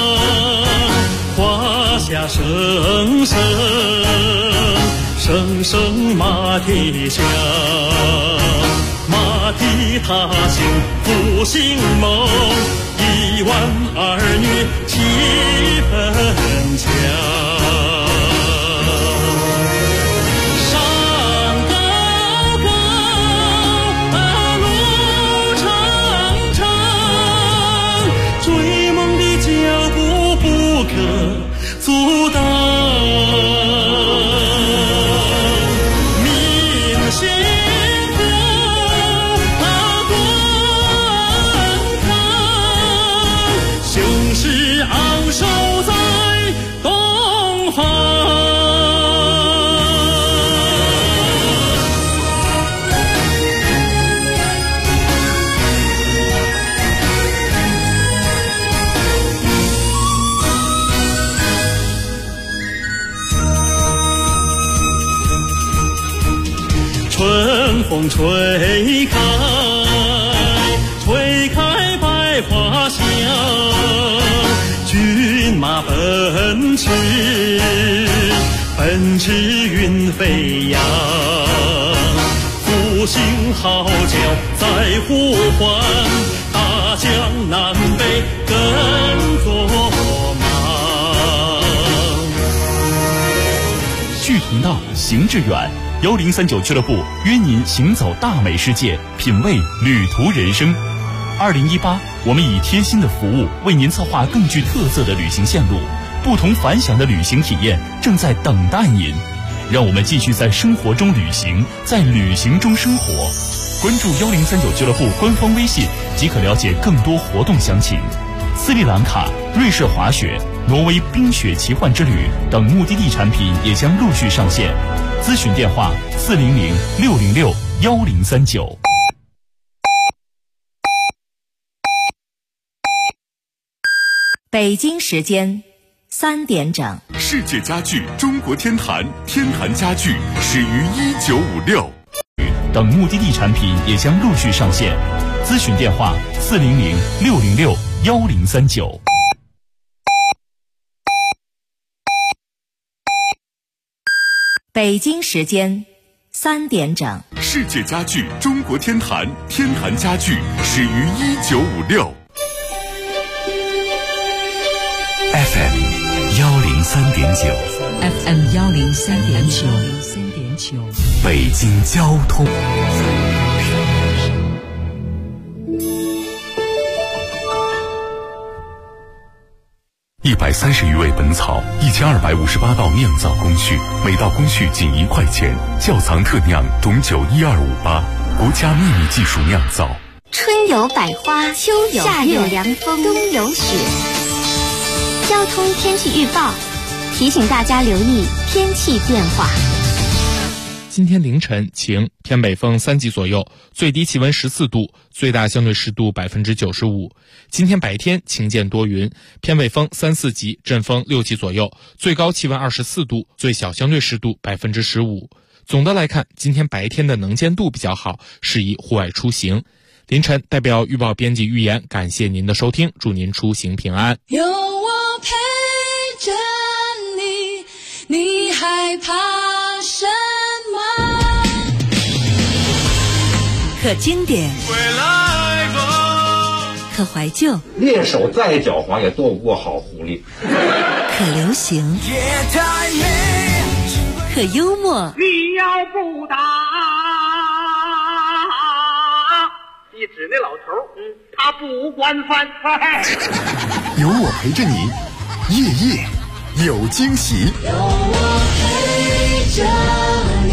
华夏声声，声声马蹄响，马蹄踏行复兴梦，1万儿女气氛强。阻挡，明星歌滚烫，雄狮昂首在东春风吹开，吹开百花香，骏马奔驰，奔驰云飞扬，复兴号角在呼唤，大江南北跟作忙。 聚同道，行致远。1039俱乐部约您行走大美世界，品味旅途人生。2018，我们以贴心的服务为您策划更具特色的旅行线路，不同凡响的旅行体验正在等待您。让我们继续在生活中旅行，在旅行中生活。关注1039俱乐部官方微信，即可了解更多活动详情。斯里兰卡、瑞士滑雪、挪威冰雪奇幻之旅等目的地产品也将陆续上线。咨询电话400-606-1039。 北京时间3点整。 世界家具中国天坛，天坛家具始于1956。 等目的地产品也将陆续上线。咨询电话400-606-1039。 北京时间3点整。 世界家具中国天坛，天坛家具始于1956。 FM 103.9 FM 103.9 北京交通。130余味本草，1258道酿造工序，每道工序仅1块钱。窖藏特酿董酒12588，国家秘密技术酿造。 春有百花，秋有夏有凉风，冬有雪。交通天气预报提醒大家留意天气变化。 今天凌晨晴，偏北风3级左右，最低气温14度，最大相对湿度95%。今天白天晴间多云，偏北风3、4级，阵风6级左右，最高气温24度，最小相对湿度15%。总的来看，今天白天的能见度比较好，适宜户外出行。凌晨代表预报编辑预言，感谢您的收听，祝您出行平安。 有我陪着你，你害怕什么？ 可经典，可怀旧， 猎手再狡猾也斗不过好狐狸。 可流行，可幽默。 你要不打，一指那老头，他不惯犯。 有我陪着你，夜夜有惊喜。 有我陪着你。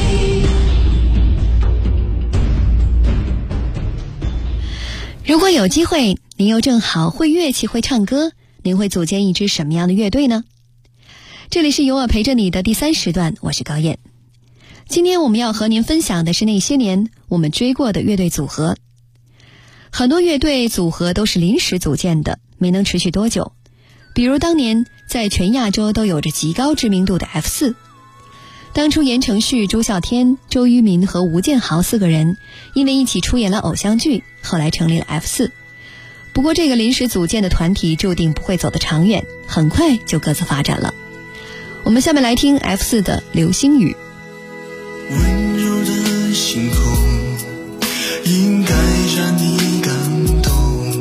如果有机会，您又正好会乐器会唱歌，您会组建一支什么样的乐队呢？这里是有我陪着你的第3时段，我是高燕。今天我们要和您分享的是那些年我们追过的乐队组合。很多乐队组合都是临时组建的，没能持续多久。比如当年在全亚洲都有着极高知名度的 F4。当初言承旭、周孝天、周渝民和吴建豪4个人因为一起出演了偶像剧，后来成立了 F4。不过这个临时组建的团体注定不会走得长远，很快就各自发展了。我们下面来听 F4 的《流星雨》。 温柔的星空应该让你感动，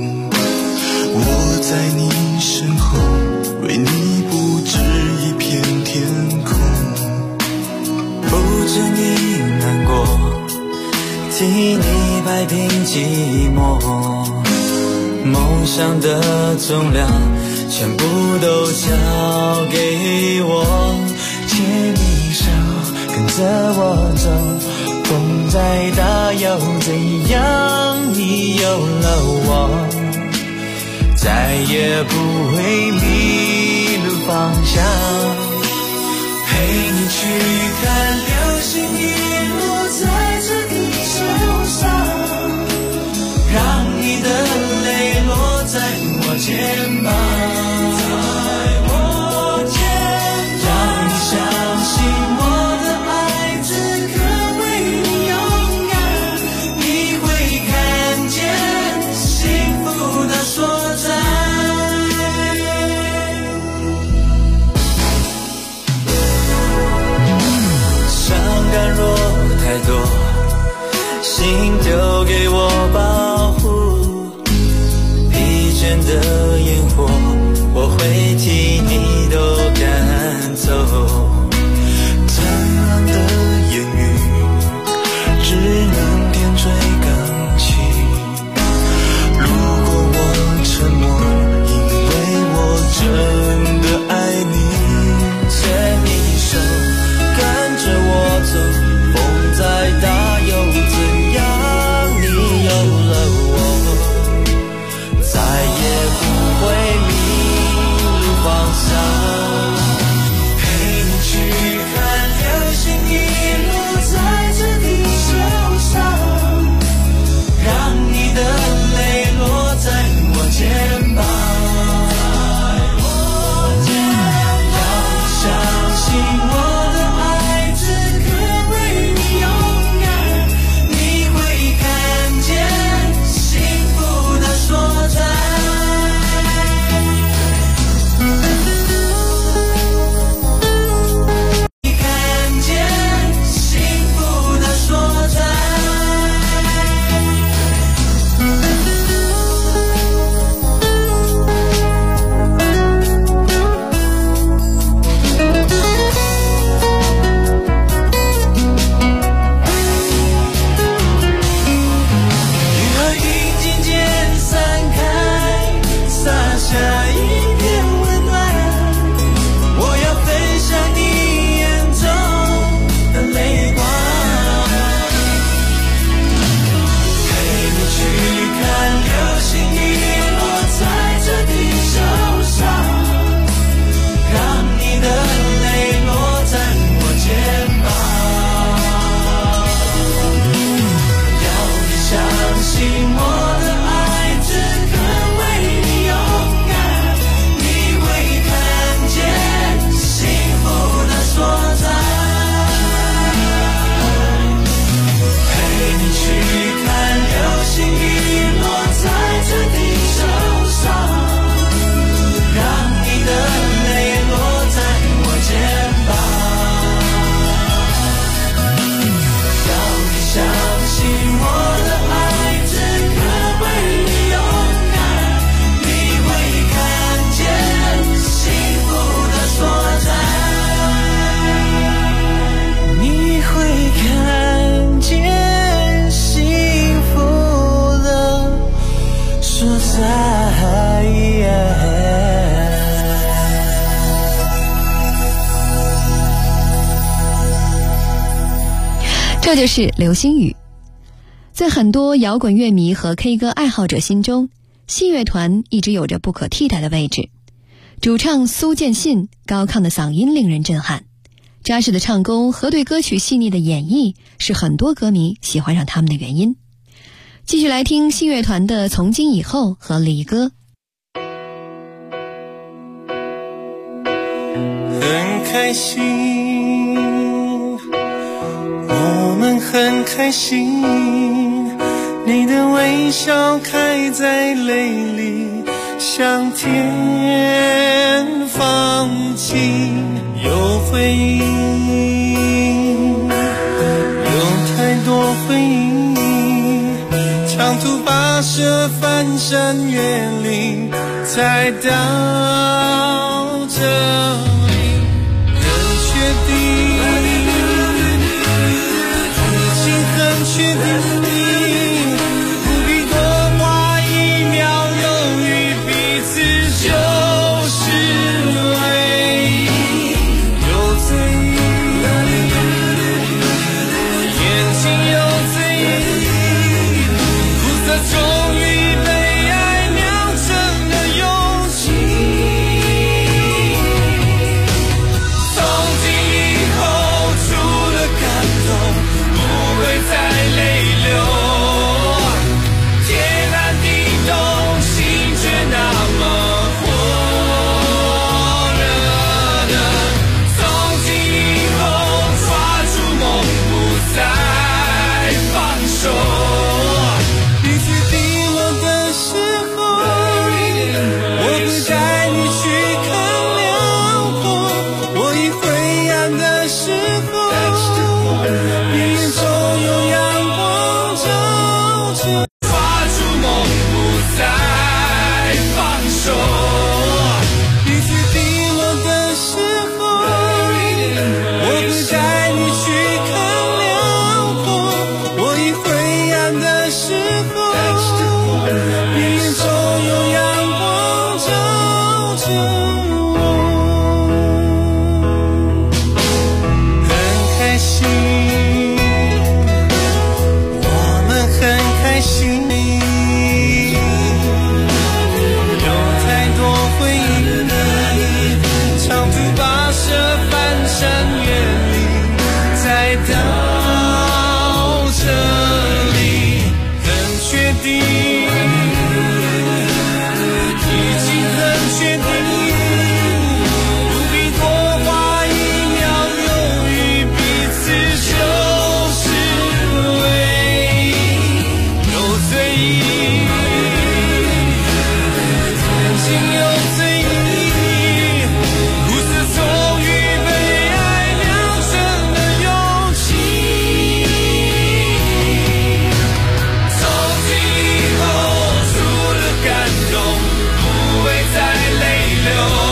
我在你身后为你布置一片天空， 不知你难过，替你摆平寂寞，梦想的重量全部都交给我，牵你手跟着我走，风再大又怎样，你有了我，再也不会迷路方向，陪你去看流星雨落在这地球上，让你的泪落在我肩膀，让你相信我的爱此刻为你涌就是流星雨。在很多摇滚乐迷和 K 歌爱好者心中，信乐团一直有着不可替代的位置。主唱苏建信高亢的嗓音令人震撼，扎实的唱功和对歌曲细腻的演绎是很多歌迷喜欢上他们的原因。继续来听信乐团的《从今以后》和《离歌》。 很开心，我们很开心，你的微笑开在泪里，向天放晴。有回忆，有太多回忆，长途跋涉翻山越岭，才到这里。很确定，已经很确定，不必多花一秒犹豫，彼此就是唯一。有醉意，眼睛有醉意，苦涩终于被爱酿成了勇气。从今以后，除了感动，不会再泪流。天南地东，心却那么火热的。从今以后，抓住梦，不再放手。你决定我的时候，我会带你去看辽阔。我已灰暗的时候，你眼中有阳光照着。抓住梦，不再放手。你决定我的时候，我会带你去看辽阔。我已灰暗的时候，你眼中有阳光照着我。很开心，我们很开心，有太多回忆，长途跋涉翻山越岭，才到这里。很确定，已经很确定，不必多花一秒犹豫，彼此就是唯一。有醉意，眼睛有醉意，苦涩终于被爱酿成了勇气。从今以后，除了感动，不会再泪流。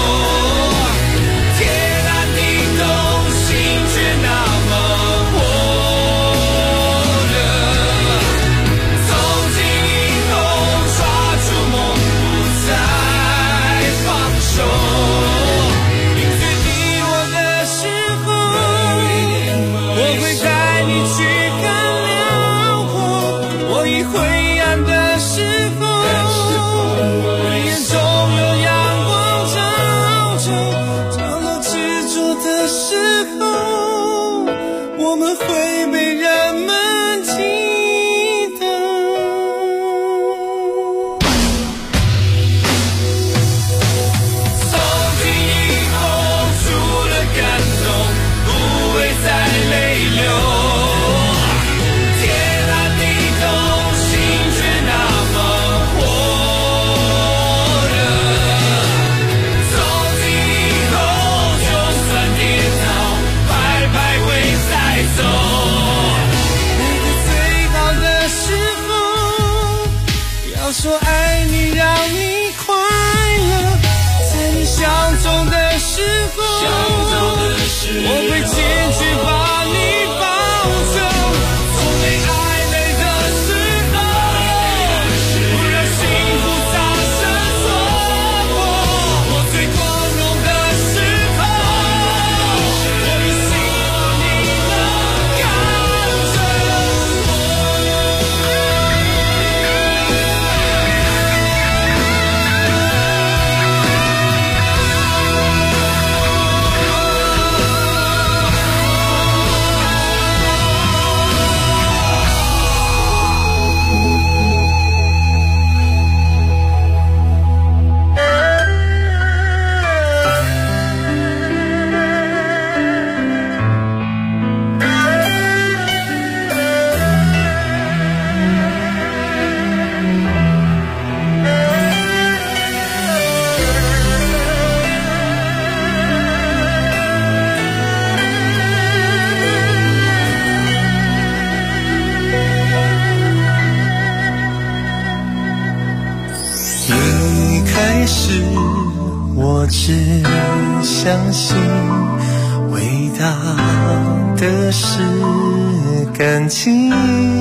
天南地东，心却那么火热。从今以后，抓住梦，不再放手。你决定我的时候，我会带你去看辽阔。我已灰暗的时候，你眼中有阳光照着。找到执着的时候，我们会被人们记得。从今以后，除了感动，不会再泪流。天南地东，心时，我只相信伟大的是感情。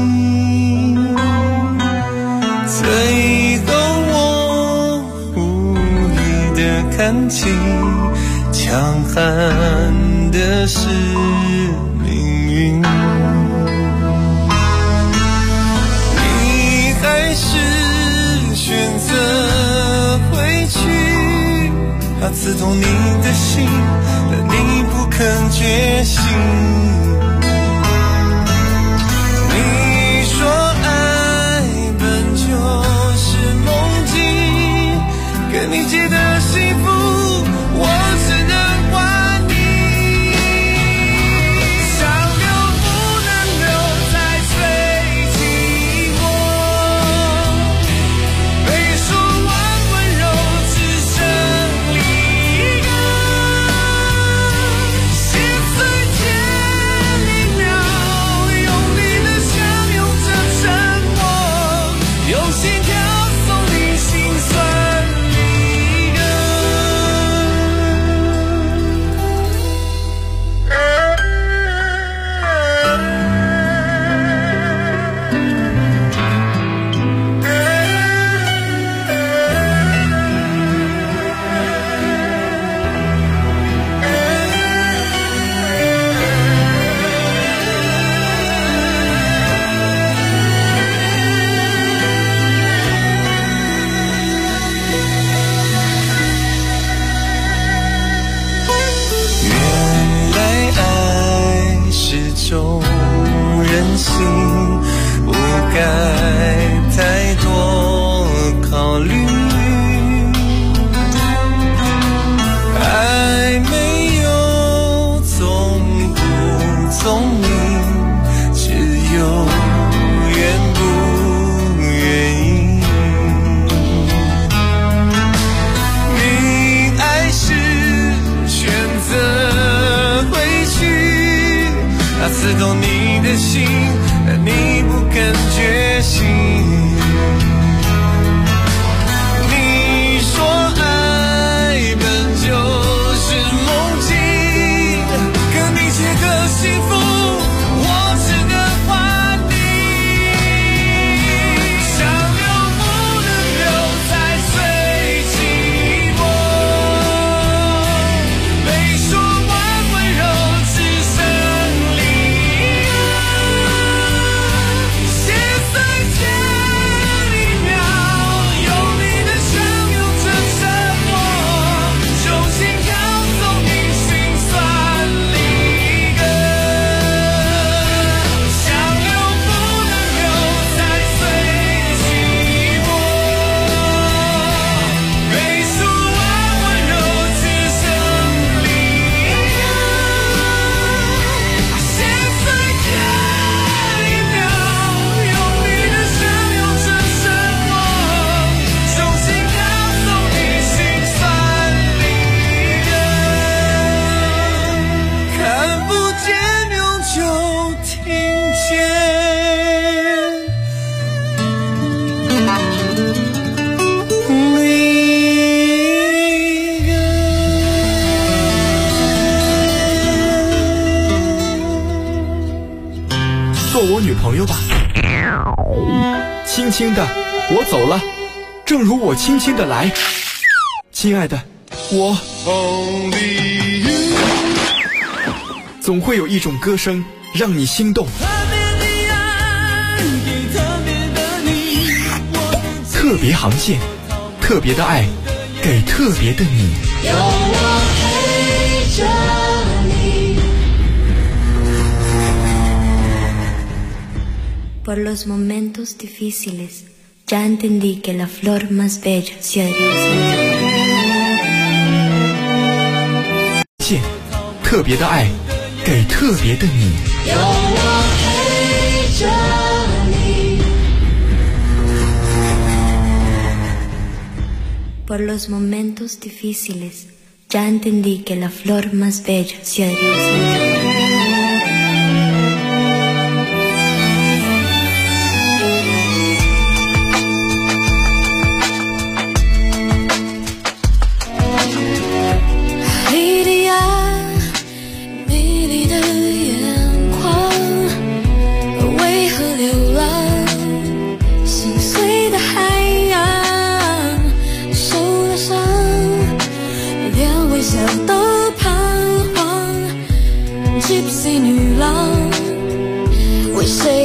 最后我无力地看清，强悍的是命运。你还是选择回去，它刺痛你的心，但你不肯觉醒。你说爱本就是梦境，跟你借的幸福我只能还你。想留不能留，才最寂寞，被说完温柔只剩离歌，心碎前一秒，用力的相拥着沉默，用心跳送你心酸离歌。原来爱是种任性，不该太多考虑。爱没有聪不聪明，只有愿不愿意。你爱是选择回去，它刺痛你的心，但你不肯觉醒。你说爱本就是梦境，可你借的幸福我只能还你。想留不能留，才最寂寞，被说完温柔只剩离歌，心碎前一秒，用力的相拥着沉默，用心跳送你心酸离歌。想留不能留，才最寂寞，被说完温柔只剩离歌，心碎前一秒，用力的相拥着沉默，用心跳送你心酸离歌。看不见永久听见。 做我女朋友吧。轻轻的，我走了，正如我轻轻的来。亲爱的，我总会有一种歌声让你心动。特别航线，特别的爱，给特别的你。 有我陪着你。 Por los momentos difíciles, ya entendí que la flor más bella se agradece. 线，特别的爱，给特别的你。 有我陪着你。 Por los momentos difíciles, ya entendí que la flor más bella se agradece.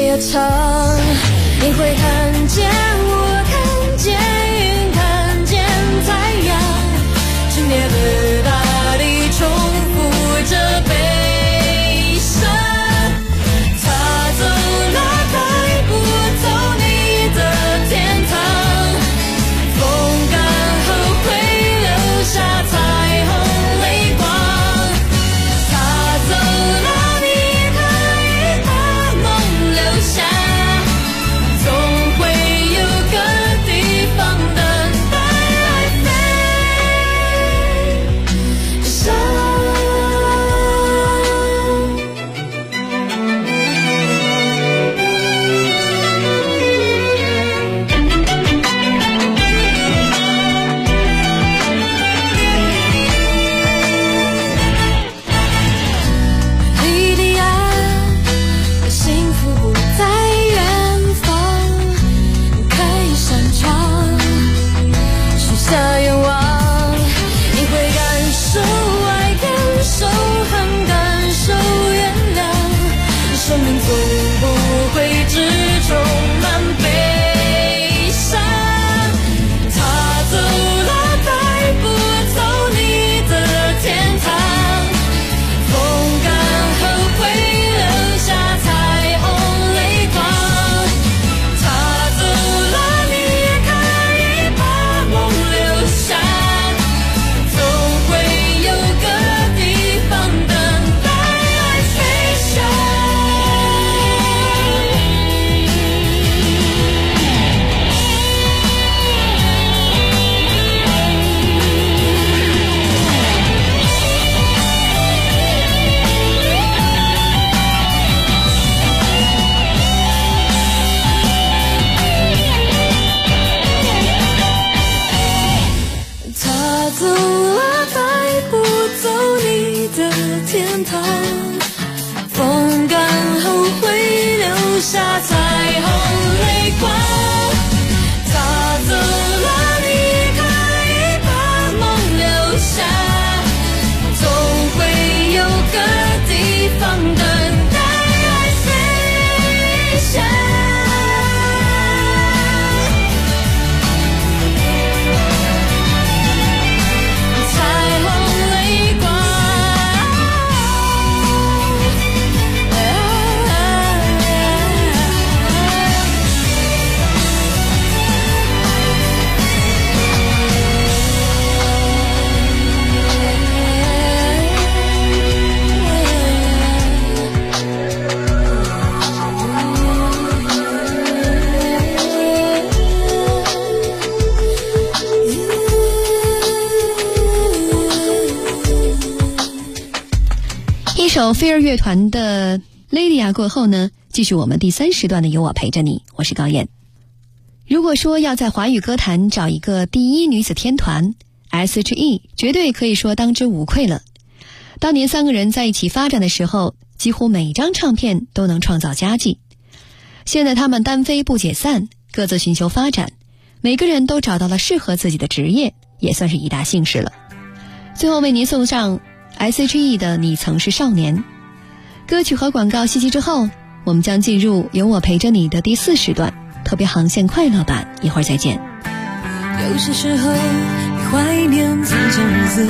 会悠长，你会看见我，看见云，看见太阳，轻蔑的大地重复着悲伤。他走了，带不走你的天堂，风干后会留下彩虹泪光。他走了，你可以把梦留下，总会有个地方等待来飞翔。莉迪亚，幸福不在远方，可以擅长许下愿望。你会感受爱，感受恨，感受原谅，生命总不会只充满悲伤。他走了，带不走你的天堂，风干后会留下彩虹泪光。他走了，你也可以把梦留下，总会有个地方等待来飞翔。他走了，带不走你的天堂，风干后会留下彩虹泪光。他走了，你可以把梦留下，总会有个地方等待来飞翔。彩虹泪光。 一首飞儿乐团的《Lydia》过后呢，继续我们第3时段的有我陪着你，我是高燕。如果说要在华语歌坛找一个第一女子天团 ，S.H.E 绝对可以说当之无愧了。当年3个人在一起发展的时候，几乎每张唱片都能创造佳绩。现在他们单飞不解散，各自寻求发展，每个人都找到了适合自己的职业，也算是一大幸事了。最后为您送上S.H.E 的你曾是少年。歌曲和广告息息之后，我们将进入有我陪着你的第4时段特别航线快乐版，一会儿再见。 有些时候你怀念从前日子，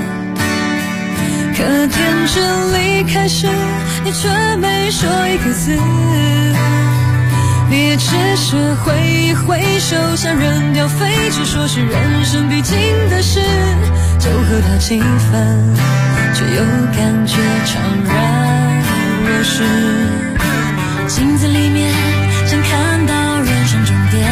可天真离开时，你却没说一个字。你只是挥一挥手，像扔掉废纸，说是人生必经的事，就和他气氛，却又感觉怅然若失。镜子里面想看到人生终点，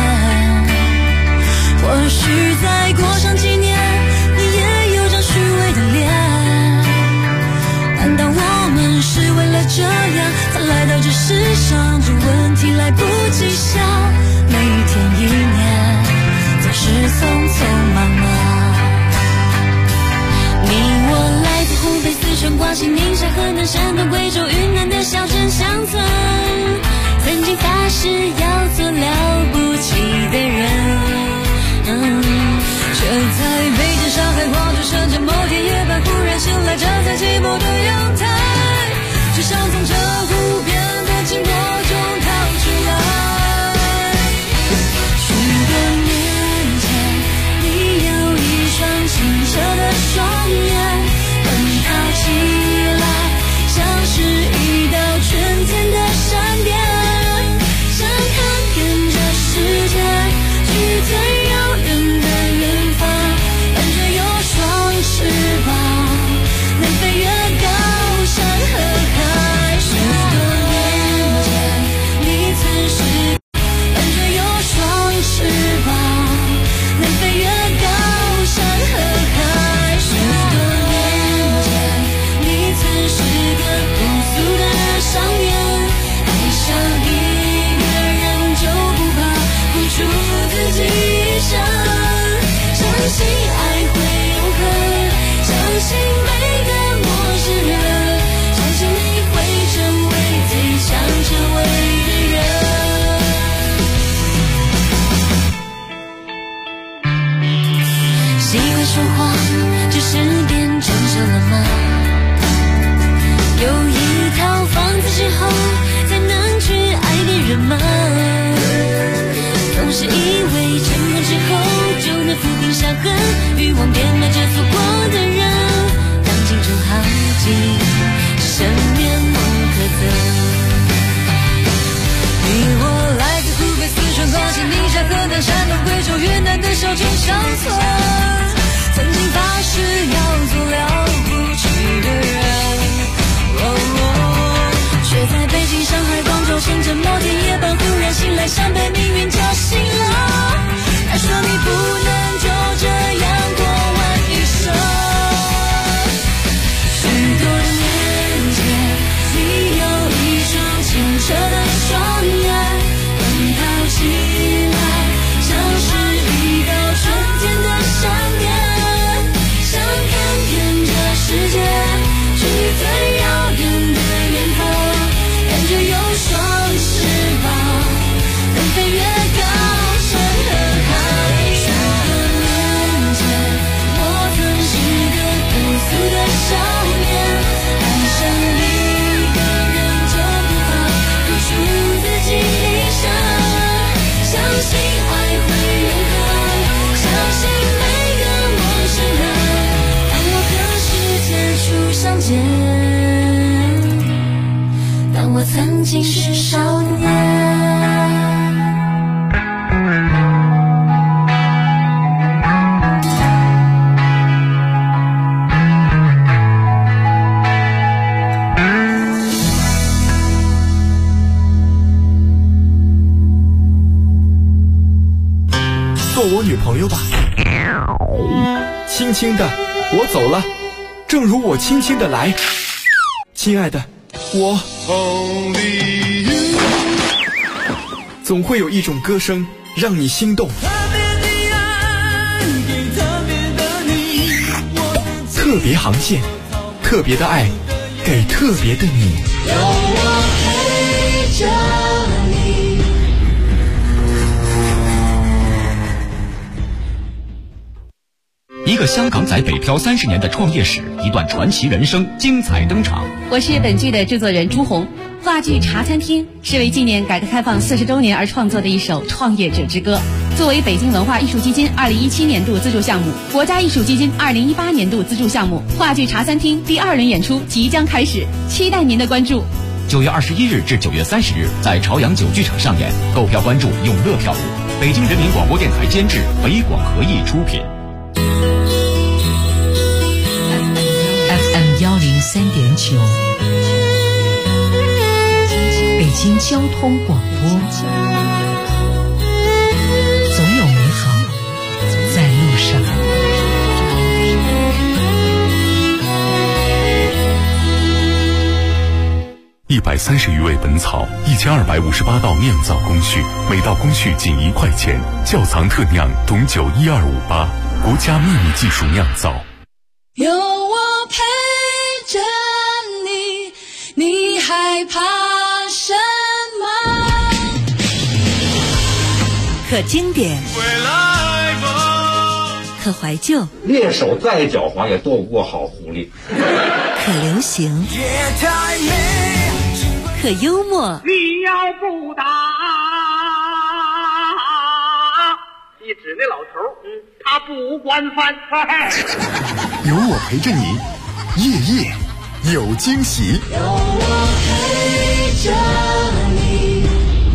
或许再过上几年，你也有张虚伪的脸。难道我们是为了这样才来到这世上？这问题来不及想，每一天一年总是匆匆忙忙。你我来自湖北、四川、广西、宁夏、河南、山东、贵州、云南的小镇乡村，曾经发信爱会永恒，相信每个陌生人，相信你会成为最想成为的人。习惯说谎，只是变成熟了吗？有一套房子之后，才能去爱别人吗？总是以为沉默之后就能抚平伤痕，欲望变卖着错过的人，当青春耗尽，生面目可憎。你我来自湖北、四川、广西、宁夏、河南、山东、贵州、云南的小村乡村，曾经发誓要做了不起的人，却在北京、上海、广州、深圳某天夜半忽然醒来，像被命运叫醒了。他说你不能就这样过完一生。许多年前，你有一双清澈的双眼，奔跑起来像是一道春天的闪电，想看遍这世界，去最遥远的远方，感觉有双翅膀，能飞越高山和海。许多年前，我曾是个朴素的少年，爱上一个人就不怕付出自己一生，相信爱会永恒，相信每个陌生人，当我和世界初相见，当我曾经是少年。 做我女朋友吧，轻轻的，我走了，正如我轻轻的来，亲爱的，我总会有一种歌声让你心动，特别航线，特别的爱，给特别的你。 有我陪着你。 一个香港仔北漂30年的创业史，一段传奇人生精彩登场。 我是本剧的制作人朱红。话剧《茶餐厅》是为纪念改革开放40周年而创作的一首创业者之歌。作为北京文化艺术基金2017年度资助项目、国家艺术基金2018年度资助项目，话剧《茶餐厅》第2轮演出即将开始，期待您的关注。 9月21日至9月30日，在朝阳9剧场上演。购票关注永乐票务。北京人民广播电台监制，北广合艺出品。 FM 103.9，北京交通广播，总有美好在路上。 130余味本草，1258道酿造工序，每道工序仅1块钱。窖藏特酿董酒12588，国家秘密技术酿造。 有我陪着你，你害怕什么？ 可经典，可怀旧， 猎手再狡猾也斗不过好狐狸。 可流行，可幽默。 你要不打，一指那老头，他不惯犯。 有我陪着你，夜夜有惊喜。 有我陪着你。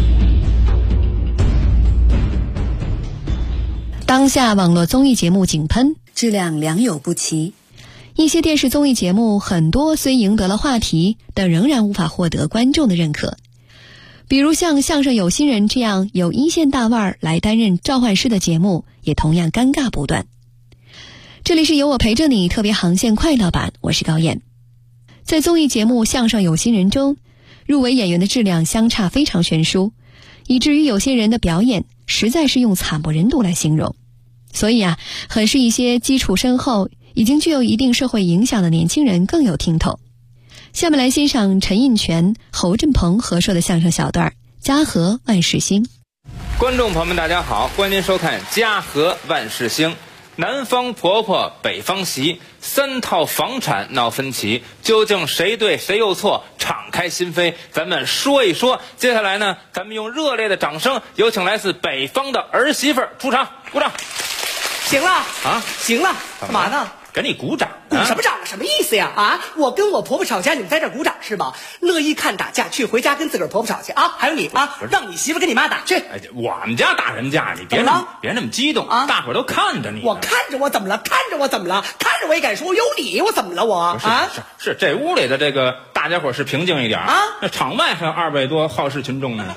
当下网络综艺节目井喷， 质量良莠不齐。 一些电视综艺节目很多虽赢得了话题，但仍然无法获得观众的认可。比如像相声有新人这样有一线大腕来担任召唤师的节目，也同样尴尬不断。这里是有我陪着你特别航线快乐版，我是高燕。在综艺节目相声有新人中，入围演员的质量相差非常悬殊，以至于有些人的表演实在是用惨不忍睹来形容。 所以啊，很是一些基础深厚、已经具有一定社会影响的年轻人更有听头。下面来欣赏陈印泉、侯振鹏合说的相声小段《家和万事兴》。 观众朋友们大家好，欢迎您收看《家和万事兴》。南方婆婆北方媳，3套房产闹分歧，究竟谁对谁又错？敞开心扉，咱们说一说。接下来呢，咱们用热烈的掌声，有请来自北方的儿媳妇出场，鼓掌。 行了啊，行了，干嘛呢？ 给你鼓掌， 鼓什么掌？什么意思呀？啊，我跟我婆婆吵架，你们在这鼓掌是吗？乐意看打架，去回家跟自个儿婆婆吵去啊！还有你啊，让你媳妇跟你妈打去。 哎，我们家打人架，你别那么激动啊！大伙儿都看着你， 我看着我怎么了？看着我怎么了？看着我也敢说有理，我怎么了我啊？ 是这屋里的这个大家伙是平静一点啊，那场外还有200多好事群众呢。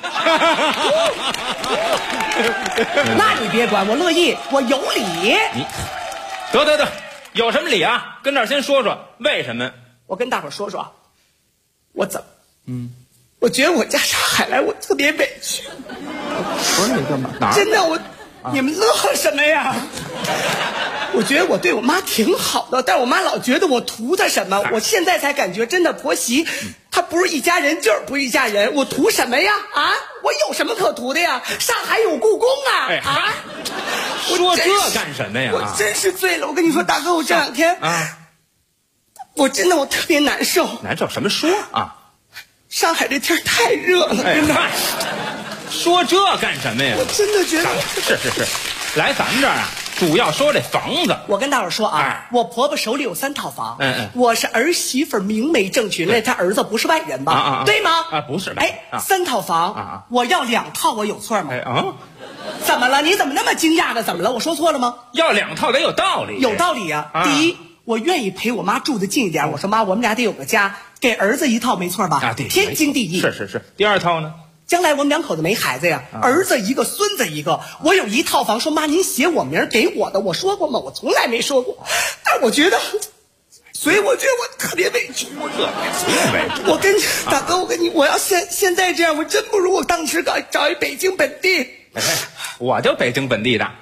那你别管，我乐意，我有理。 你得。有什么理啊？跟这儿先说说为什么？ 我跟大伙说说，我怎么？我觉得我嫁上海来，我特别委屈。 不是你干嘛？ 真的，你们乐什么呀？我觉得我对我妈挺好的，但我妈老觉得我图她什么。我现在才感觉，真的婆媳，她不是一家人就是不是一家人。我图什么呀？啊，我有什么可图的呀？上海有故宫啊！啊， 说这干什么呀？ 我真是醉了。我跟你说，大哥，我这2天我真的特别难受。 难受什么说啊？ 上海这天太热了，真的。 说这干什么呀？ 我真的觉得是，来咱们这儿啊，主要说这房子。 我跟大伙说啊，我婆婆手里有3套房，我是儿媳妇，明媒正娶，那她儿子不是外人吧？对吗？ 啊，不是。 哎，3套房，我要2套，我有错吗？怎么了？你怎么那么惊讶的？怎么了？我说错了吗？ 要2套得有道理。 有道理啊！第一，我愿意陪我妈住得近一点。我说妈，我们俩得有个家，给儿子1套没错吧？啊，对，天经地义。 是。第2套呢？ 将来我们2口子没孩子呀，儿子1个，孙子1个。我有1套房，说妈您写我名给我的，我说过吗？我从来没说过。但我觉得，所以我觉得我特别委屈。我跟大哥，我要现在这样，我真不如我当时找一北京本地。 我就北京本地的。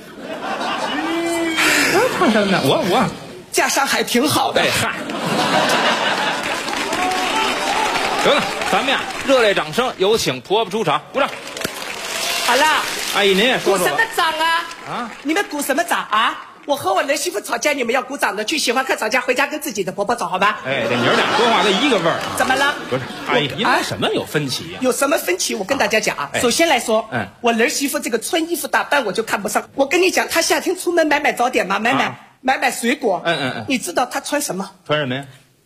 看什么呢？我嫁上海挺好的。 嗨。得了，咱们呀，热烈掌声，有请婆婆出场，鼓掌。 好了， 阿姨您也说说。 鼓什么掌啊？啊，你们鼓什么掌啊？我和我儿媳妇吵架，你们要鼓掌的，去喜欢看吵架，回家跟自己的婆婆吵，好吧？ 哎，这娘俩说话都一个味儿。 怎么了？ 不是，阿姨，因为什么有分歧呀？ 有什么分歧？我跟大家讲啊，首先来说，我儿媳妇这个穿衣服打扮我就看不上。我跟你讲，她夏天出门买早点嘛，买水果。你知道她穿什么？ 穿什么呀？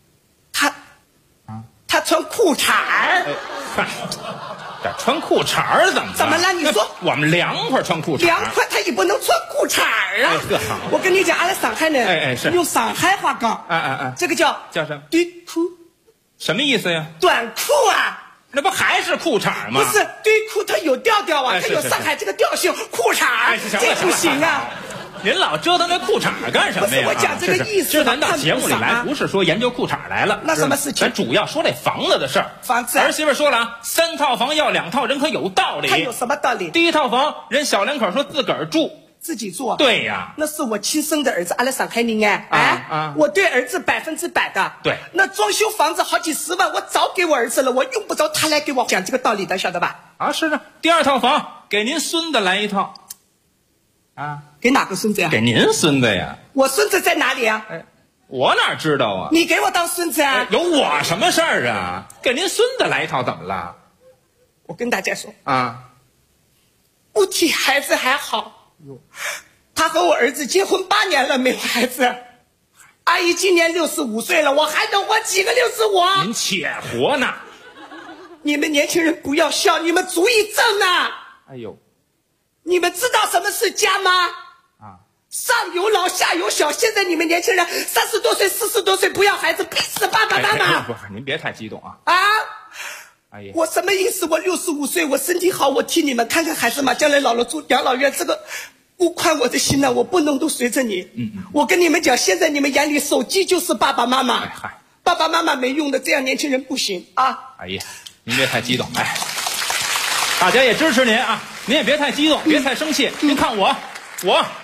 她穿裤衩儿。 这穿裤衩儿怎么了？ 怎么了？你说我们凉快穿裤衩， 凉快她也不能穿裤衩儿啊！我跟你讲，俺在上海呢， 是用上海话讲，这个叫什么？ 短裤。 什么意思呀？ 短裤啊！ 那不还是裤衩吗？ 不是，短裤它有调调啊，它有上海这个调性，裤衩这不行啊！ 您老折腾那裤衩干什么呀？ 我讲这个意思。 今儿咱到节目里来，不是说研究裤衩来了。 那什么事情？ 咱主要说这房子的事儿。 房子。 儿媳妇说了啊，3套房要2套，人可有道理。 他有什么道理？ 第1套房，人小两口说自个儿住， 自己住。 对呀， 那是我亲生的儿子，俺来上海人哎，我对儿子100%的。 对， 那装修房子好几10万，我早给我儿子了，我用不着他来给我讲这个道理的，晓得吧？ 啊，是的。第2套房，给您孙子来1套。啊， 给哪个孙子呀？ 给您孙子呀。 我孙子在哪里啊？ 我哪知道啊？ 你给我当孙子啊？ 有我什么事儿啊？给您孙子来1套怎么了？ 我跟大家说啊， 不提孩子还好。他和我儿子结婚8年了，没有孩子。阿姨今年65岁了，我还能活几个65？ 您且活呢。 你们年轻人不要笑，你们足以正呢。 哎呦。 你们知道什么是家吗？上有老下有小，现在你们年轻人30多岁40多岁不要孩子，逼死爸爸妈妈。 不，您别太激动啊。哎呀， 我什么意思？我65岁，我身体好，我替你们看看孩子嘛，将来老了住养老院，这个不宽我的心呢，我不能都随着你。我跟你们讲，现在你们眼里手机就是爸爸妈妈。爸爸妈妈没用的，这样年轻人不行啊。 哎呀，您别太激动，大家也支持您啊，您也别太激动，别太生气。您看我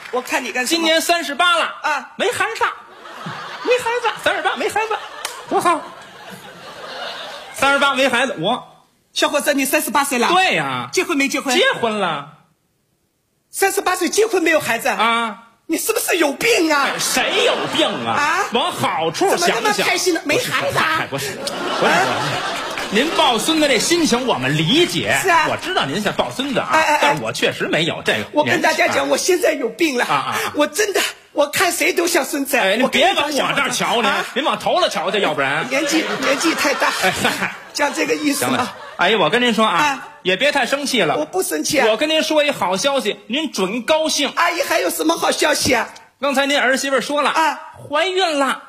我看你干什么？ 今年38了啊， 没孩子，38没孩子，多好。38没孩子， 小伙子，你38岁了？ 对呀。 结婚没结婚？ 结婚了。 38岁结婚没有孩子啊？ 你是不是有病啊？ 谁有病啊？ 啊？ 往好处想想。 怎么那么开心呢？没孩子啊？ 不是。您抱孙子这心情我们理解。 是啊， 我知道您想抱孙子啊，但是我确实没有这个。 我跟大家讲，我现在有病了我真的，我看谁都像孙子。 哎，你别往我这儿瞧呢，您往头了瞧去，要不然年纪太大。像这个意思吗？ 阿姨，我跟您说啊，也别太生气了。 我不生气啊。 我跟您说一好消息，您准高兴。 阿姨还有什么好消息啊？ 刚才您儿媳妇说了啊， 怀孕了。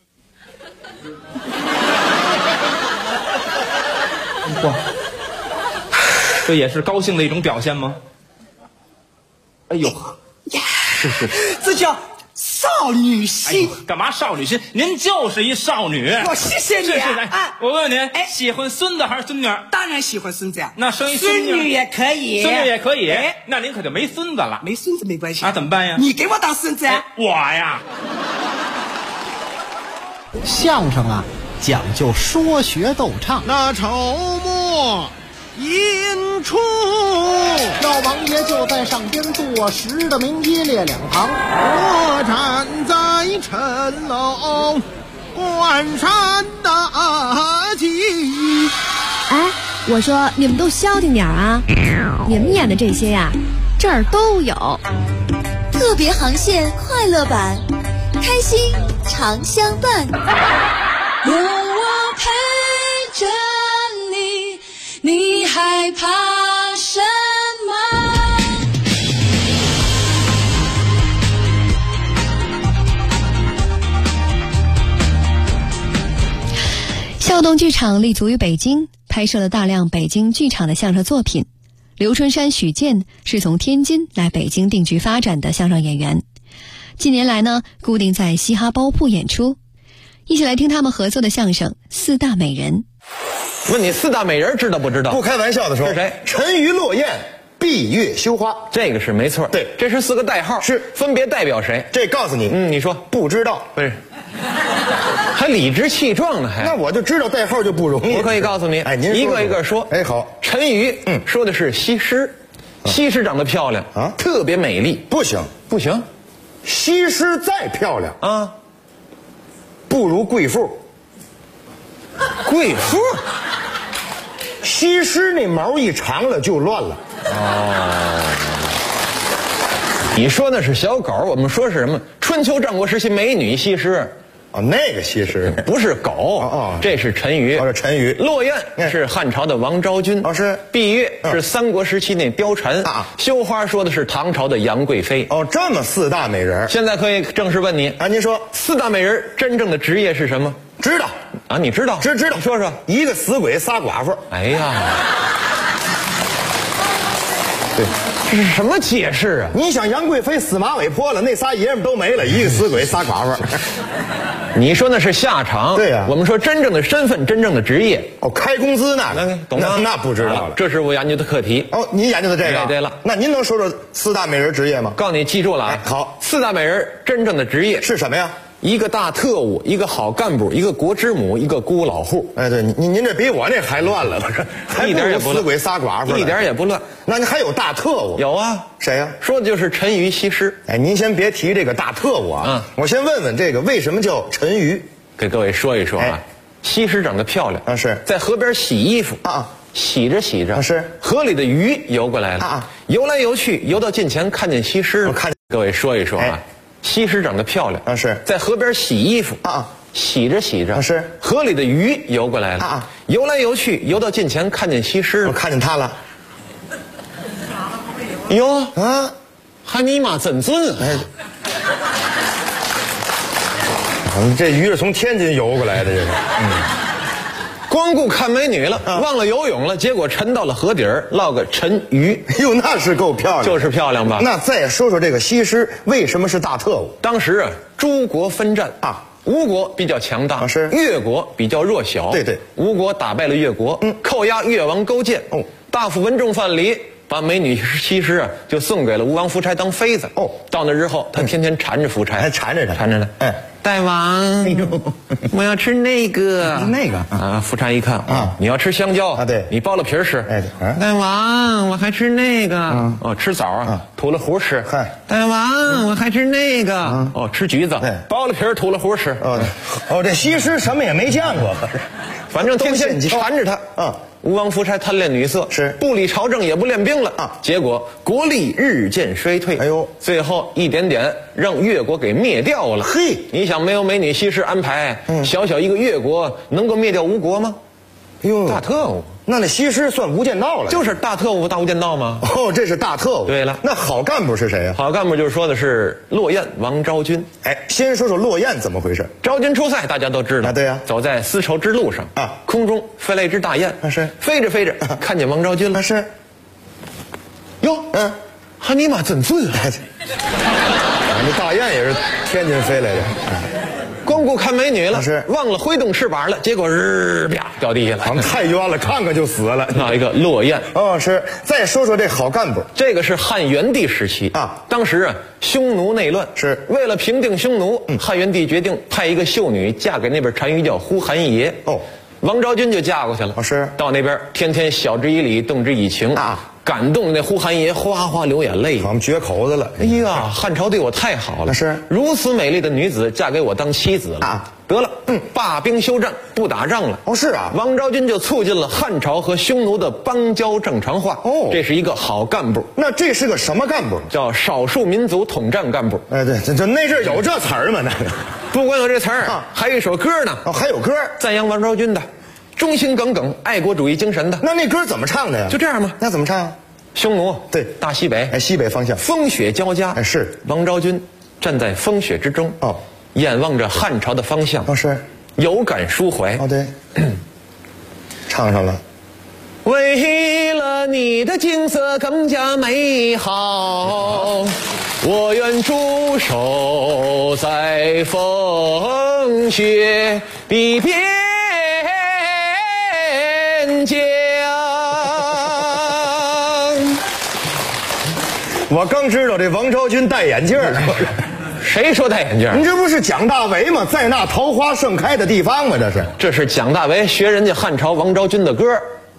哇，这也是高兴的一种表现吗？哎呦，是， 这叫少女心。 干嘛少女心？您就是一少女。 我谢谢你啊！我问问您，喜欢孙子还是孙女？ 当然喜欢孙子啊。 那生一孙女也可以， 孙女也可以。那您可就没孙子了。 没孙子没关系啊，怎么办呀？ 你给我当孙子啊！ 我呀， 相声啊，讲究说学逗唱。 那筹末引出， 老王爷就在上边坐实的名一列两旁， 我站在城楼关山大吉。 哎，我说你们都消停点啊！你们演的这些呀，这儿都有。 特别航线快乐版，开心常相伴。 有我陪着你，你害怕什么？ 笑动剧场立足于北京，拍摄了大量北京剧场的相声作品。刘春山、许健是从天津来北京定居发展的相声演员，近年来呢，固定在嘻哈包铺演出。一起来听他们合作的相声《四大美人》。 问你四大美人知道不知道？ 不开玩笑的说，是谁？沉鱼落雁，闭月羞花， 这个是没错。 对， 这是4个代号， 是分别代表谁？ 这告诉你， 你说不知道， 不是，还理直气壮呢，还那我就知道代号就不容易。 我可以告诉你， 哎，您一个一个说。 哎，好， 沉鱼，说的是西施，西施长得漂亮啊， 特别美丽。 不行， 不行， 西施再漂亮啊， 不如贵妇。 贵妇， 西施那毛一长了就乱了。 哦，你说那是小狗，我们说是什么？春秋战国时期美女西施。 哦，那个西施不是狗哦， 这是沉鱼。 哦，这沉鱼。 落雁是汉朝的王昭君。 哦，是。 闭月是三国时期那貂蝉。 啊， 羞花说的是唐朝的杨贵妃。 哦，这么4大美人。 现在可以正式问你啊，您说 4大美人真正的职业是什么？ 知道啊，你知道？ 知道， 说说。 一个死鬼仨寡妇。 哎呀，对，这是什么解释啊？ 你想杨贵妃死马尾破了，那仨爷们都没了，一个死鬼仨寡妇。 你说那是下场， 对呀。 我们说真正的身份，真正的职业。 哦，开工资呢？ 懂吗？ 那不知道了。 这是我研究的课题。 哦，您研究的这个？ 对了， 那您能说说4大美人职业吗？ 告诉你，记住了啊。 好 ，4大美人真正的职业是什么呀？ 一个大特务，一个好干部，一个国之母，一个孤老户。 哎，对，您这比我那还乱了，不是？ 一点也不乱。 死鬼仨寡妇， 一点也不乱。 那你还有大特务？ 有啊， 谁呀？ 说的就是沉鱼西施。 哎，您先别提这个大特务啊，我先问问这个为什么叫沉鱼？ 给各位说一说啊，西施长得漂亮啊，是在河边洗衣服啊， 洗着洗着是河里的鱼游过来了啊，游来游去，游到近前看见西施了。各位说一说啊，西施长得漂亮啊，是在河边洗衣服啊， 洗着洗着是河里的鱼游过来了啊，游来游去，游到近前看见西施了。 我看见她了。 哟啊，还尼玛真准！ 哎。这鱼是从天津游过来的，这是。 光顾看美女了，忘了游泳了，结果沉到了河底儿，落个沉鱼。 哟，那是够漂亮， 就是漂亮吧？ 那再说说这个西施为什么是大特务？ 当时啊，诸国纷战啊，吴国比较强大， 是越国比较弱小。 对， 吴国打败了越国，扣押越王勾践。大夫文仲范蠡把美女西施就送给了吴王夫差当妃子。哦，到那之后，他天天缠着夫差， 还缠着他， 缠着他。哎，大王，哎呦，我要吃那个啊！夫差一看啊，你要吃香蕉啊？对，你剥了皮儿吃。哎，大王，我还吃那个。哦，吃枣啊，吐了核吃。嗨，大王，我还吃那个。哦，吃橘子，剥了皮儿吐了核吃。 哦，这西施什么也没见过， 反正天天缠着他啊。吴王夫差贪恋女色，是不理朝政也不练兵了啊，结果国力日渐衰退。哎呦，最后一点点让越国给灭掉了。嘿，你想没有美女西施安排，小小一个越国能够灭掉吴国吗？哎呦，大特务。 那西施算无间道了， 就是大特务大无间道吗？ 哦，这是大特务。 对了， 那好干部是谁呀？ 好干部就是说的是骆彦、王昭君。 哎，先说说骆彦怎么回事。 昭君出塞，大家都知道。对呀，走在丝绸之路上啊，空中飞来一只大雁。是飞着飞着，看见王昭君了。是。哟，还你妈真准啊！ 这大雁也是天津飞来的。 光顾看美女了，是忘了挥动翅膀了，结果啪掉地下了。 太冤了，看看就死了。 那一个骆彦。 哦，是。再说说这好干部， 这个是汉元帝时期啊。当时啊，匈奴内乱，是为了平定匈奴，汉元帝决定派一个秀女嫁给那边单于叫呼韩邪。哦，王昭君就嫁过去了。是到那边天天晓之以理，动之以情啊。感动那呼韩邪哗哗流眼泪， 我们绝口子了。 哎呀，汉朝对我太好了，是如此美丽的女子嫁给我当妻子了啊！得了，罢兵休战，不打仗了。 哦，是啊， 王昭君就促进了汉朝和匈奴的邦交正常化。哦，这是一个好干部。 那这是个什么干部？ 叫少数民族统战干部。 哎，对，这那阵有这词儿吗？那不光有这词儿啊，还有一首歌呢。 哦，还有歌赞扬王昭君的。忠心耿耿、爱国主义精神的。 那歌怎么唱的呀？ 就这样吗？ 那怎么唱？ 匈奴对大西北， 西北方向， 风雪交加。 是王昭君站在风雪之中，眼望着汉朝的方向， 是有感抒怀。 对，唱上了。 为了你的景色更加美好，我愿驻守在风雪的边疆。 我刚知道这王昭君戴眼镜儿， 谁说戴眼镜？ 你这不是蒋大为吗？在那桃花盛开的地方吗？ 这是蒋大为学人家汉朝王昭君的歌。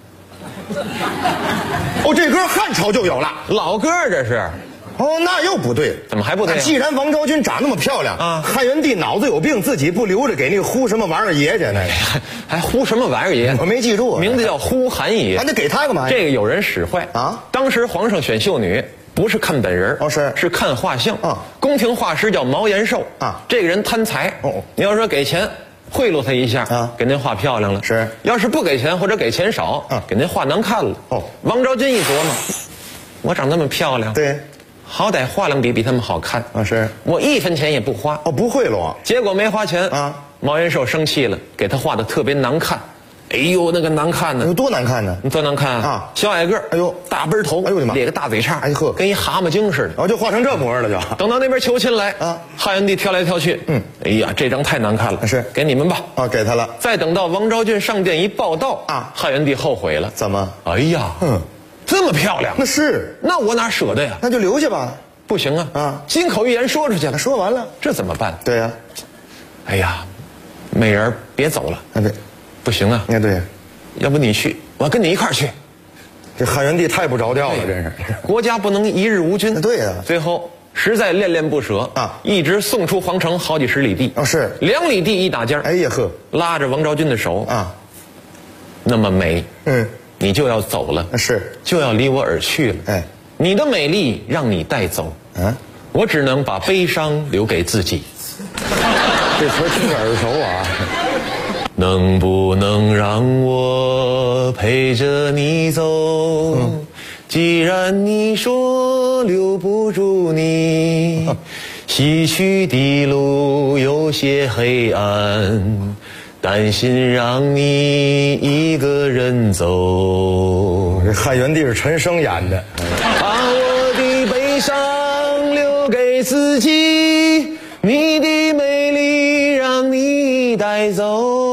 哦，这歌汉朝就有了， 老歌这是。 哦，那又不对， 怎么还不对？ 既然王昭君长那么漂亮啊，汉元帝脑子有病，自己不留着给那个呼什么玩意儿爷去呢？ 还呼什么玩意儿爷？ 我没记住， 名字叫呼韩爷。 还得给他干嘛呀？ 这个有人使坏啊！当时皇上选秀女。不是看本人是看画像啊。宫廷画师叫毛延寿啊，这个人贪财你要说给钱贿赂他一下啊，给您画漂亮了。是，要是不给钱或者给钱少啊，给您画难看了。王昭君一琢磨，我长那么漂亮，对，好歹画两笔比他们好看啊。是，我一分钱也不花。 不贿赂， 结果没花钱啊。毛延寿生气了，给他画的特别难看。哎呦，那个难看呢！ 有多难看呢？ 多难看啊！小矮个，哎呦，大背头，哎呦我的妈，咧个大嘴叉，哎呵，跟一蛤蟆精似的。 就画成这模样了就。 等到那边求亲来啊，汉元帝挑来挑去，哎呀，这张太难看了，是给你们吧。 给他了。 再等到王昭君上殿一报道啊，汉元帝后悔了。 怎么？ 哎呀，这么漂亮， 那是， 那我哪舍得呀？ 那就留下吧。 不行啊，金口玉言说出去了， 说完了， 这怎么办？ 对呀。 哎呀，美人别走了。 对， 不行啊。 对。 要不你去，我跟你一块儿去。 这汉元帝太不着调了，真是。 国家不能一日无君。 对呀。 最后实在恋恋不舍啊，一直送出皇城好几十里地。是2里地一打尖。 哎呀呵， 拉着王昭君的手啊，那么美，你就要走了， 是就要离我而去了。哎，你的美丽让你带走，我只能把悲伤留给自己。 这词听着耳熟啊。 能不能让我陪着你走？既然你说留不住你，崎岖的路有些黑暗，担心让你一个人走。 这汉元帝是陈升演的。 把我的悲伤留给自己，你的美丽让你带走。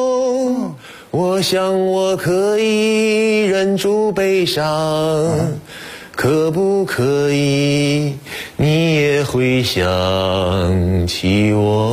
我想我可以忍住悲伤， 可不可以你也会想起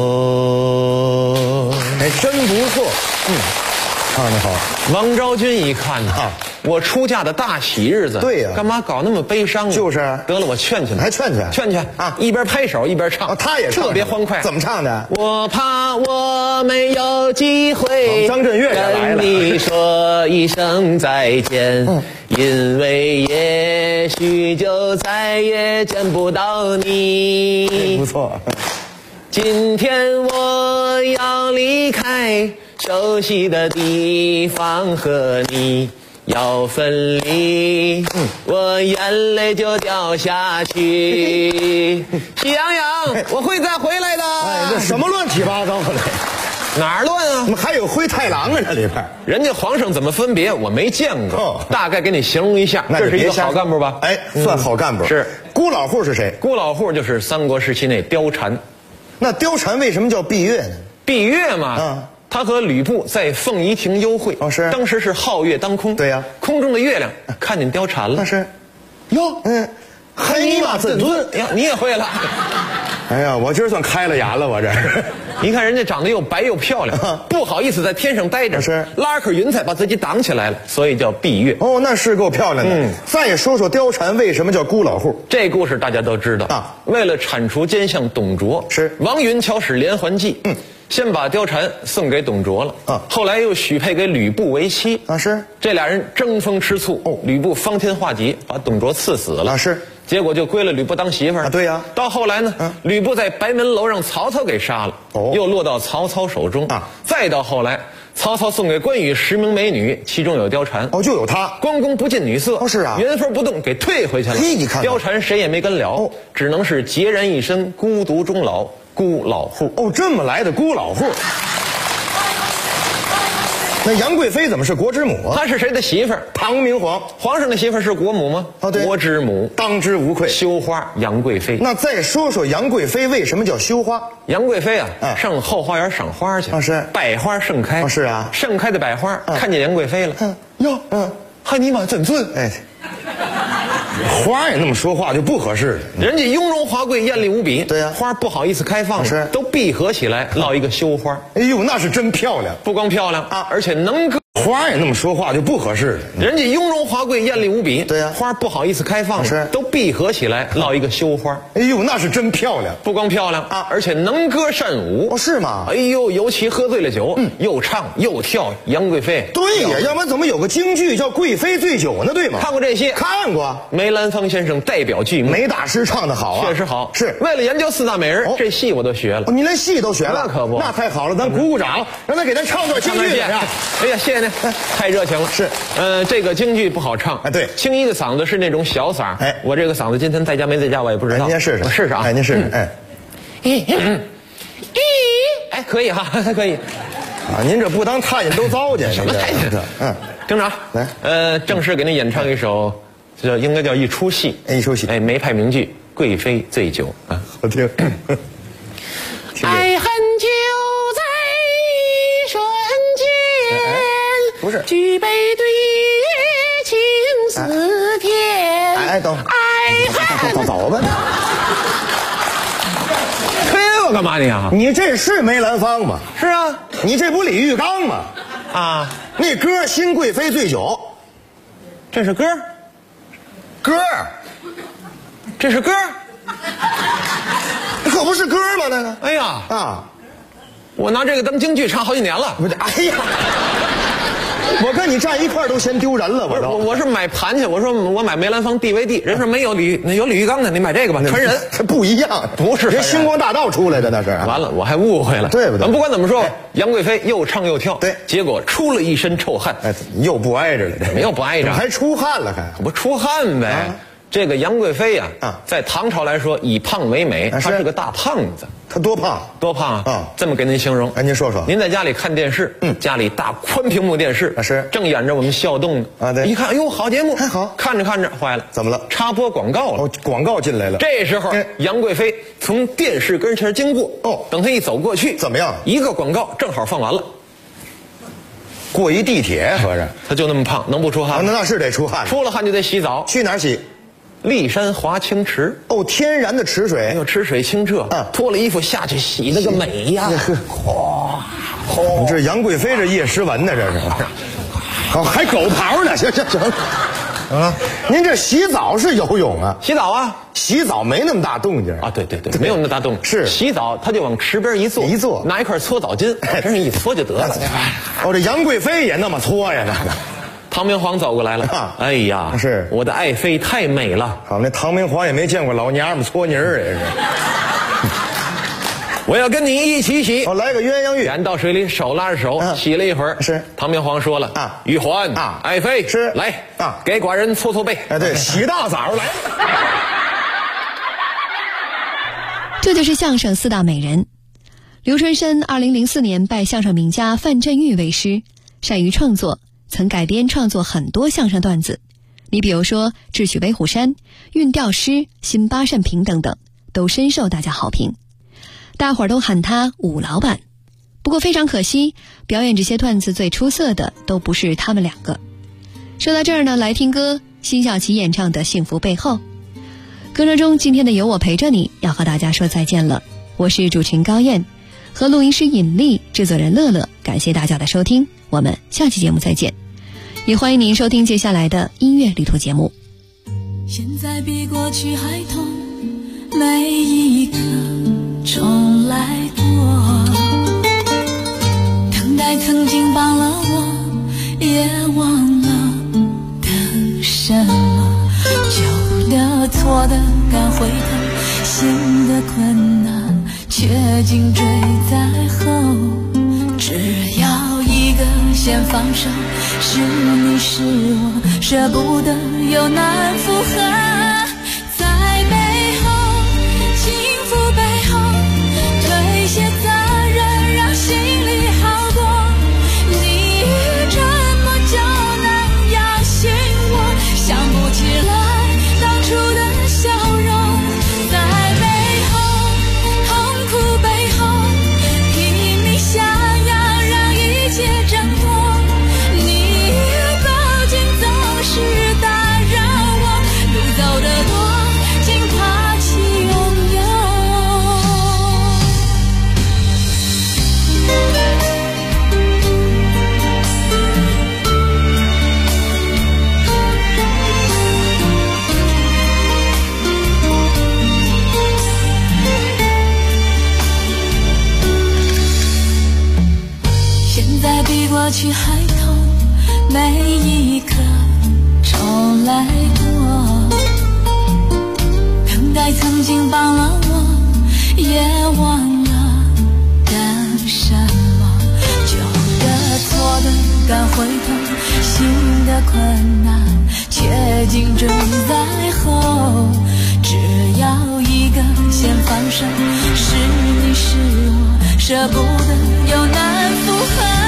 我？ 哎，真不错，唱得好。 王昭君一看啊，我出嫁的大喜日子， 对呀， 干嘛搞那么悲伤？ 就是得了，我劝劝他， 还劝啊，一边拍手一边唱， 他也特别欢快。 怎么唱的？ 我怕我没有机会张震岳也来了， 跟你说一声再见，因为也许就再也见不到你。 不错。 今天我要离开熟悉的地方，和你要分离，我眼泪就掉下去。喜羊羊，我会再回来的。 哎，这什么乱七八糟的？ 哪儿乱啊？ 怎么还有灰太狼啊？这里边， 人家皇上怎么分别，我没见过。大概给你形容一下，这是一个好干部吧？ 哎，算好干部。 是孤老户是谁？ 孤老户就是三国时期那貂蝉。 那貂蝉为什么叫闭月呢？ 闭月嘛，他和吕布在凤仪亭幽会。 是。 当时是皓月当空。 对呀。 空中的月亮看见貂蝉了。 那是。哟，黑尼玛怎尊？ 呀，你也会了。 哎呀，我今儿算开了眼了，我这。 你看人家长得又白又漂亮，不好意思在天上待着， 是拉颗云彩把自己挡起来了，所以叫闭月。 哦，那是够漂亮的。再说说貂蝉为什么叫孤老户？ 这故事大家都知道啊。为了铲除奸相董卓， 是王允巧使连环计，先把貂蝉送给董卓了，后来又许配给吕布为妻。 是这俩人争风吃醋，吕布方天画戟把董卓刺死了。 是。 结果就归了吕布当媳妇儿。 对呀。 到后来呢，吕布在白门楼让曹操给杀了，又落到曹操手中。再到后来，曹操送给关羽10名美女，其中有貂蝉。 就有她。 关公不近女色。 是啊。 原封不动给退回去了。 你看貂蝉谁也没跟了，只能是孑然一身，孤独终老，孤老户。 这么来的孤老户。那杨贵妃怎么是国之母啊？ 她是谁的媳妇儿？ 唐明皇。 皇上的媳妇儿是国母吗？ 对。 国之母， 当之无愧。 羞花杨贵妃。 那再说说杨贵妃为什么叫羞花？ 杨贵妃啊，上后花园赏花去。 是。 百花盛开。 是啊。 盛开的百花看见杨贵妃了。 哟，还尼玛真尊。哎，花也那么说话就不合适了。 人家雍容华贵，艳丽无比。 对呀。 花不好意思开放，都闭合起来，落一个羞花。 哎呦，那是真漂亮。 不光漂亮啊，而且能歌。 花也那么说话就不合适了。 人家雍容华贵，艳丽无比。 对呀。 花不好意思开放，都闭合起来，落一个羞花。 哎呦，那是真漂亮。 不光漂亮啊，而且能歌善舞。 是吗？ 哎呦，尤其喝醉了酒，又唱又跳。杨贵妃。 对呀，要不然怎么有个京剧叫《贵妃醉酒》呢？对吗？ 看过这些？ 看过。 梅兰芳先生代表剧目。 梅大师唱的好啊， 确实好。 是为了研究四大美人，这戏我都学了。 你连戏都学了？ 那可不。 那太好了，咱鼓鼓掌，让他给咱唱段京剧。 哎呀，谢谢您，太热情了。 是， 这个京剧不好唱。 哎，对， 青衣的嗓子是那种小嗓。 哎， 我这个嗓子今天在家没在家我也不知道。 您试试， 我试试啊。 哎，您试试。哎， 哎，可以哈，还可以。 啊，您这不当太监都糟践。 什么太监？厅长，来，正式给您演唱一首，应该叫一出戏。 一出戏。 哎，梅派名剧《贵妃醉酒》啊， 好听。 爱恨就在一瞬间， 不是， 举杯对月情似天。 哎，等会儿， 爱恨走吧。 推我干嘛你啊？ 你这是梅兰芳吗？ 是啊。 你这不李玉刚吗？ 啊， 那歌《新贵妃醉酒》， 这是歌，这是歌， 可不是歌吗？那个， 哎呀啊，我拿这个当京剧唱好几年了。 不是，哎呀，我跟你站一块儿都嫌丢人了， 我是买盘去，我说我买梅兰芳 DVD， 人说没有李玉刚的，你买这个吧，传人， 这不一样， 不是人星光大道出来的那是。 完了，我还误会了， 对不对？ 不管怎么说，杨贵妃又唱又跳， 对， 结果出了一身臭汗， 哎，又不挨着了， 没有不挨着， 还出汗了，还不出汗呗。这个杨贵妃呀，在唐朝来说以胖为美，她是个大胖子。 她多胖？ 多胖啊！这么给您形容， 哎，您说说。 您在家里看电视，家里大宽屏幕电视， 是正演着我们孝动啊，对， 一看，哎呦，好节目， 还好， 看着看着坏了， 怎么了？ 插播广告了， 广告进来了。 这时候，杨贵妃从电视跟前经过，等她一走过去， 怎么样？ 一个广告正好放完了。 过一地铁，合着她就那么胖，能不出汗？ 那是得出汗， 出了汗就得洗澡。 去哪儿洗？ 骊山华清池。 哦，天然的池水， 哎呦，池水清澈，脱了衣服下去洗那个美呀！ 你这杨贵妃这叶诗文呢？这是，哦，还狗刨呢？行，啊，您这洗澡是游泳啊？ 洗澡啊， 洗澡没那么大动静啊。对，没有那么大动静。 是洗澡，他就往池边一坐，拿一块搓澡巾，这一搓就得了。 哦，这杨贵妃也那么搓呀？那唐明皇走过来了，哎呀， 是我的爱妃太美了。 好，那唐明皇也没见过老娘们搓泥儿也是。 我要跟你一起洗， 来个鸳鸯浴， 赶到水里手拉着手，洗了一会儿。 是唐明皇说了玉环爱妃是来给寡人搓搓背。 哎，对，洗大澡来。 这就是相声四大美人。刘春生2004年拜相声名家范振钰为师，善于创作，曾改编创作很多相声段子。你比如说《智取威虎山》《运调诗》《新八扇屏》等等，都深受大家好评。大伙儿都喊他武老板。不过非常可惜，表演这些段子最出色的都不是他们两个。说到这儿呢，来听歌，辛晓琪演唱的《幸福背后》。歌声中，今天的有我陪着你要和大家说再见了。我是主持人高燕，和录音师尹丽，制作人乐乐，感谢大家的收听，我们下期节目再见。也欢迎您收听接下来的音乐旅途节目。 现在比过去还痛，每一刻重来过，等待曾经帮了我，也忘了等什么，旧的错的敢回头，新的困难却紧追在后，只要一个先放手，是你是我，舍不得又难复合。过去还痛，每一刻重来过，等待曾经帮了我，也忘了干什么，旧的错的敢回头，新的困难却紧追在后，只要一个先放手，是你是我，舍不得又难复合。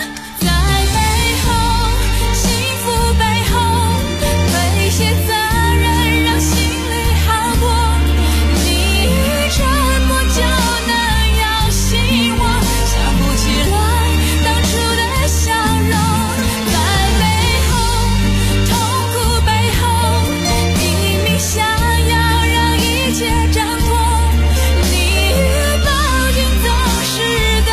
些责任让心里好过，你沉默就能摇醒我，想不起来当初的笑容，在背后痛苦背后，拼命想要让一切挣脱，你抱紧总是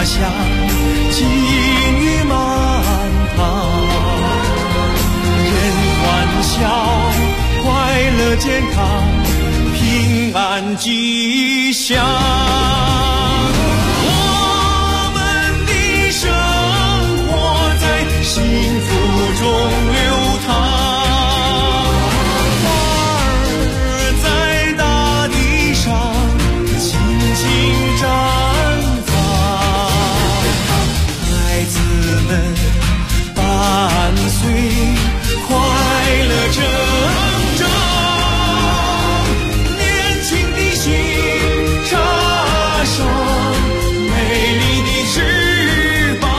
乡，金玉满堂，人欢笑，快乐健康，平安吉祥。我们的生活在幸福中流淌。伴随快乐成长，年轻的心插上美丽的翅膀。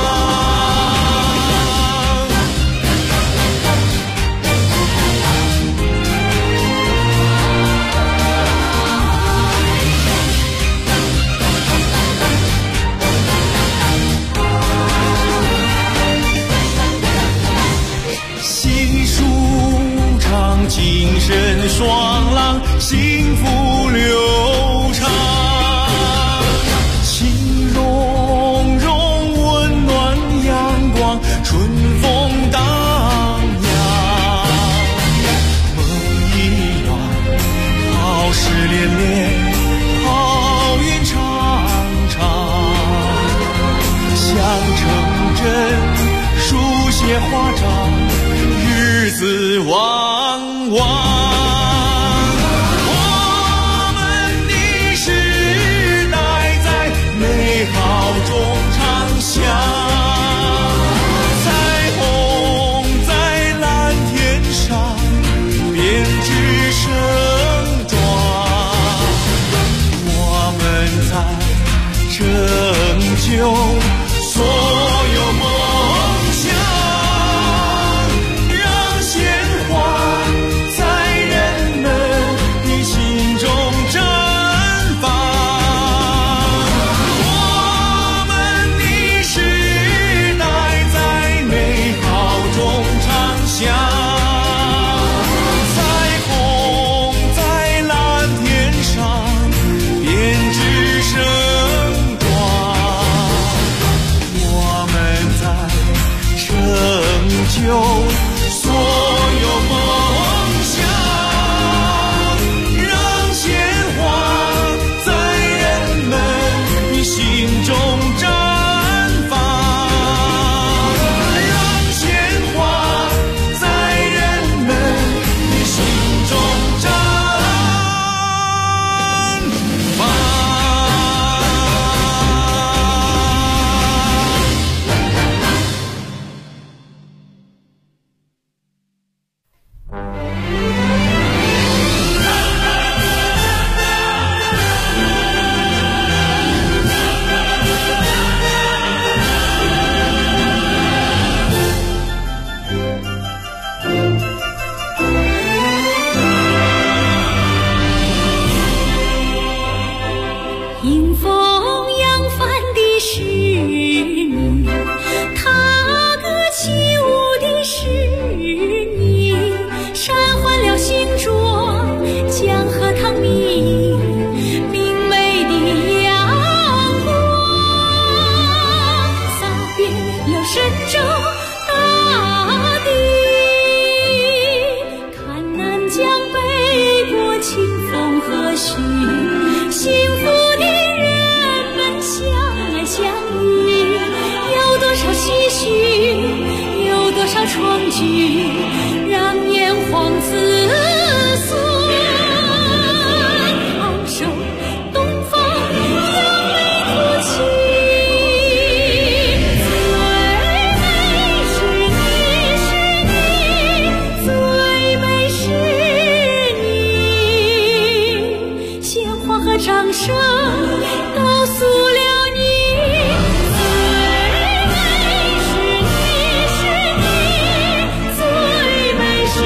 精神爽朗，幸福流畅，情融融，温暖阳光，春风荡漾，梦一段，好事连连，好运常常，像成真，书写华章，日子旺旺。我们的时代在美好中长响，彩虹在蓝天上编织盛装，我们在拯救所有梦想。有所有梦想，让鲜花在人们的心中绽放，让鲜花在人们的心中绽放。 掌声告诉了你，最美是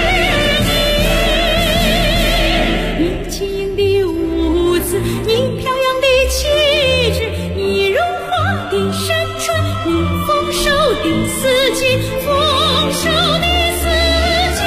你，你轻盈的舞姿，你飘扬的气质，你如花的山川，你丰收的四季，丰收的四季。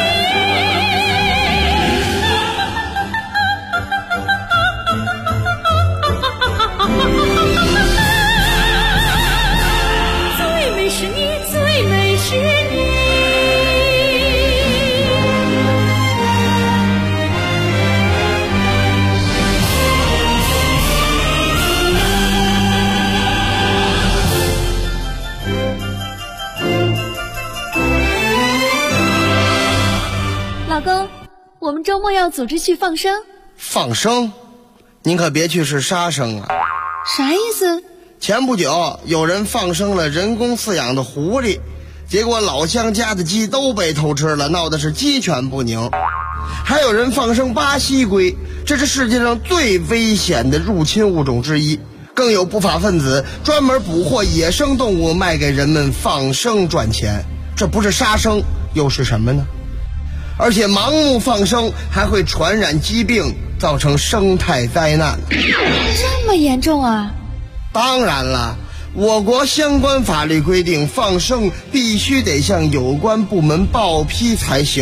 我们周末要组织去放生。 放生？您可别去是杀生啊！ 啥意思？ 前不久有人放生了人工饲养的狐狸，结果老乡家的鸡都被偷吃了，闹的是鸡犬不宁。还有人放生巴西龟，这是世界上最危险的入侵物种之一。更有不法分子专门捕获野生动物卖给人们放生赚钱，这不是杀生又是什么呢？而且盲目放生还会传染疾病，造成生态灾难。 这么严重啊？ 当然了，我国相关法律规定，放生必须得向有关部门报批才行。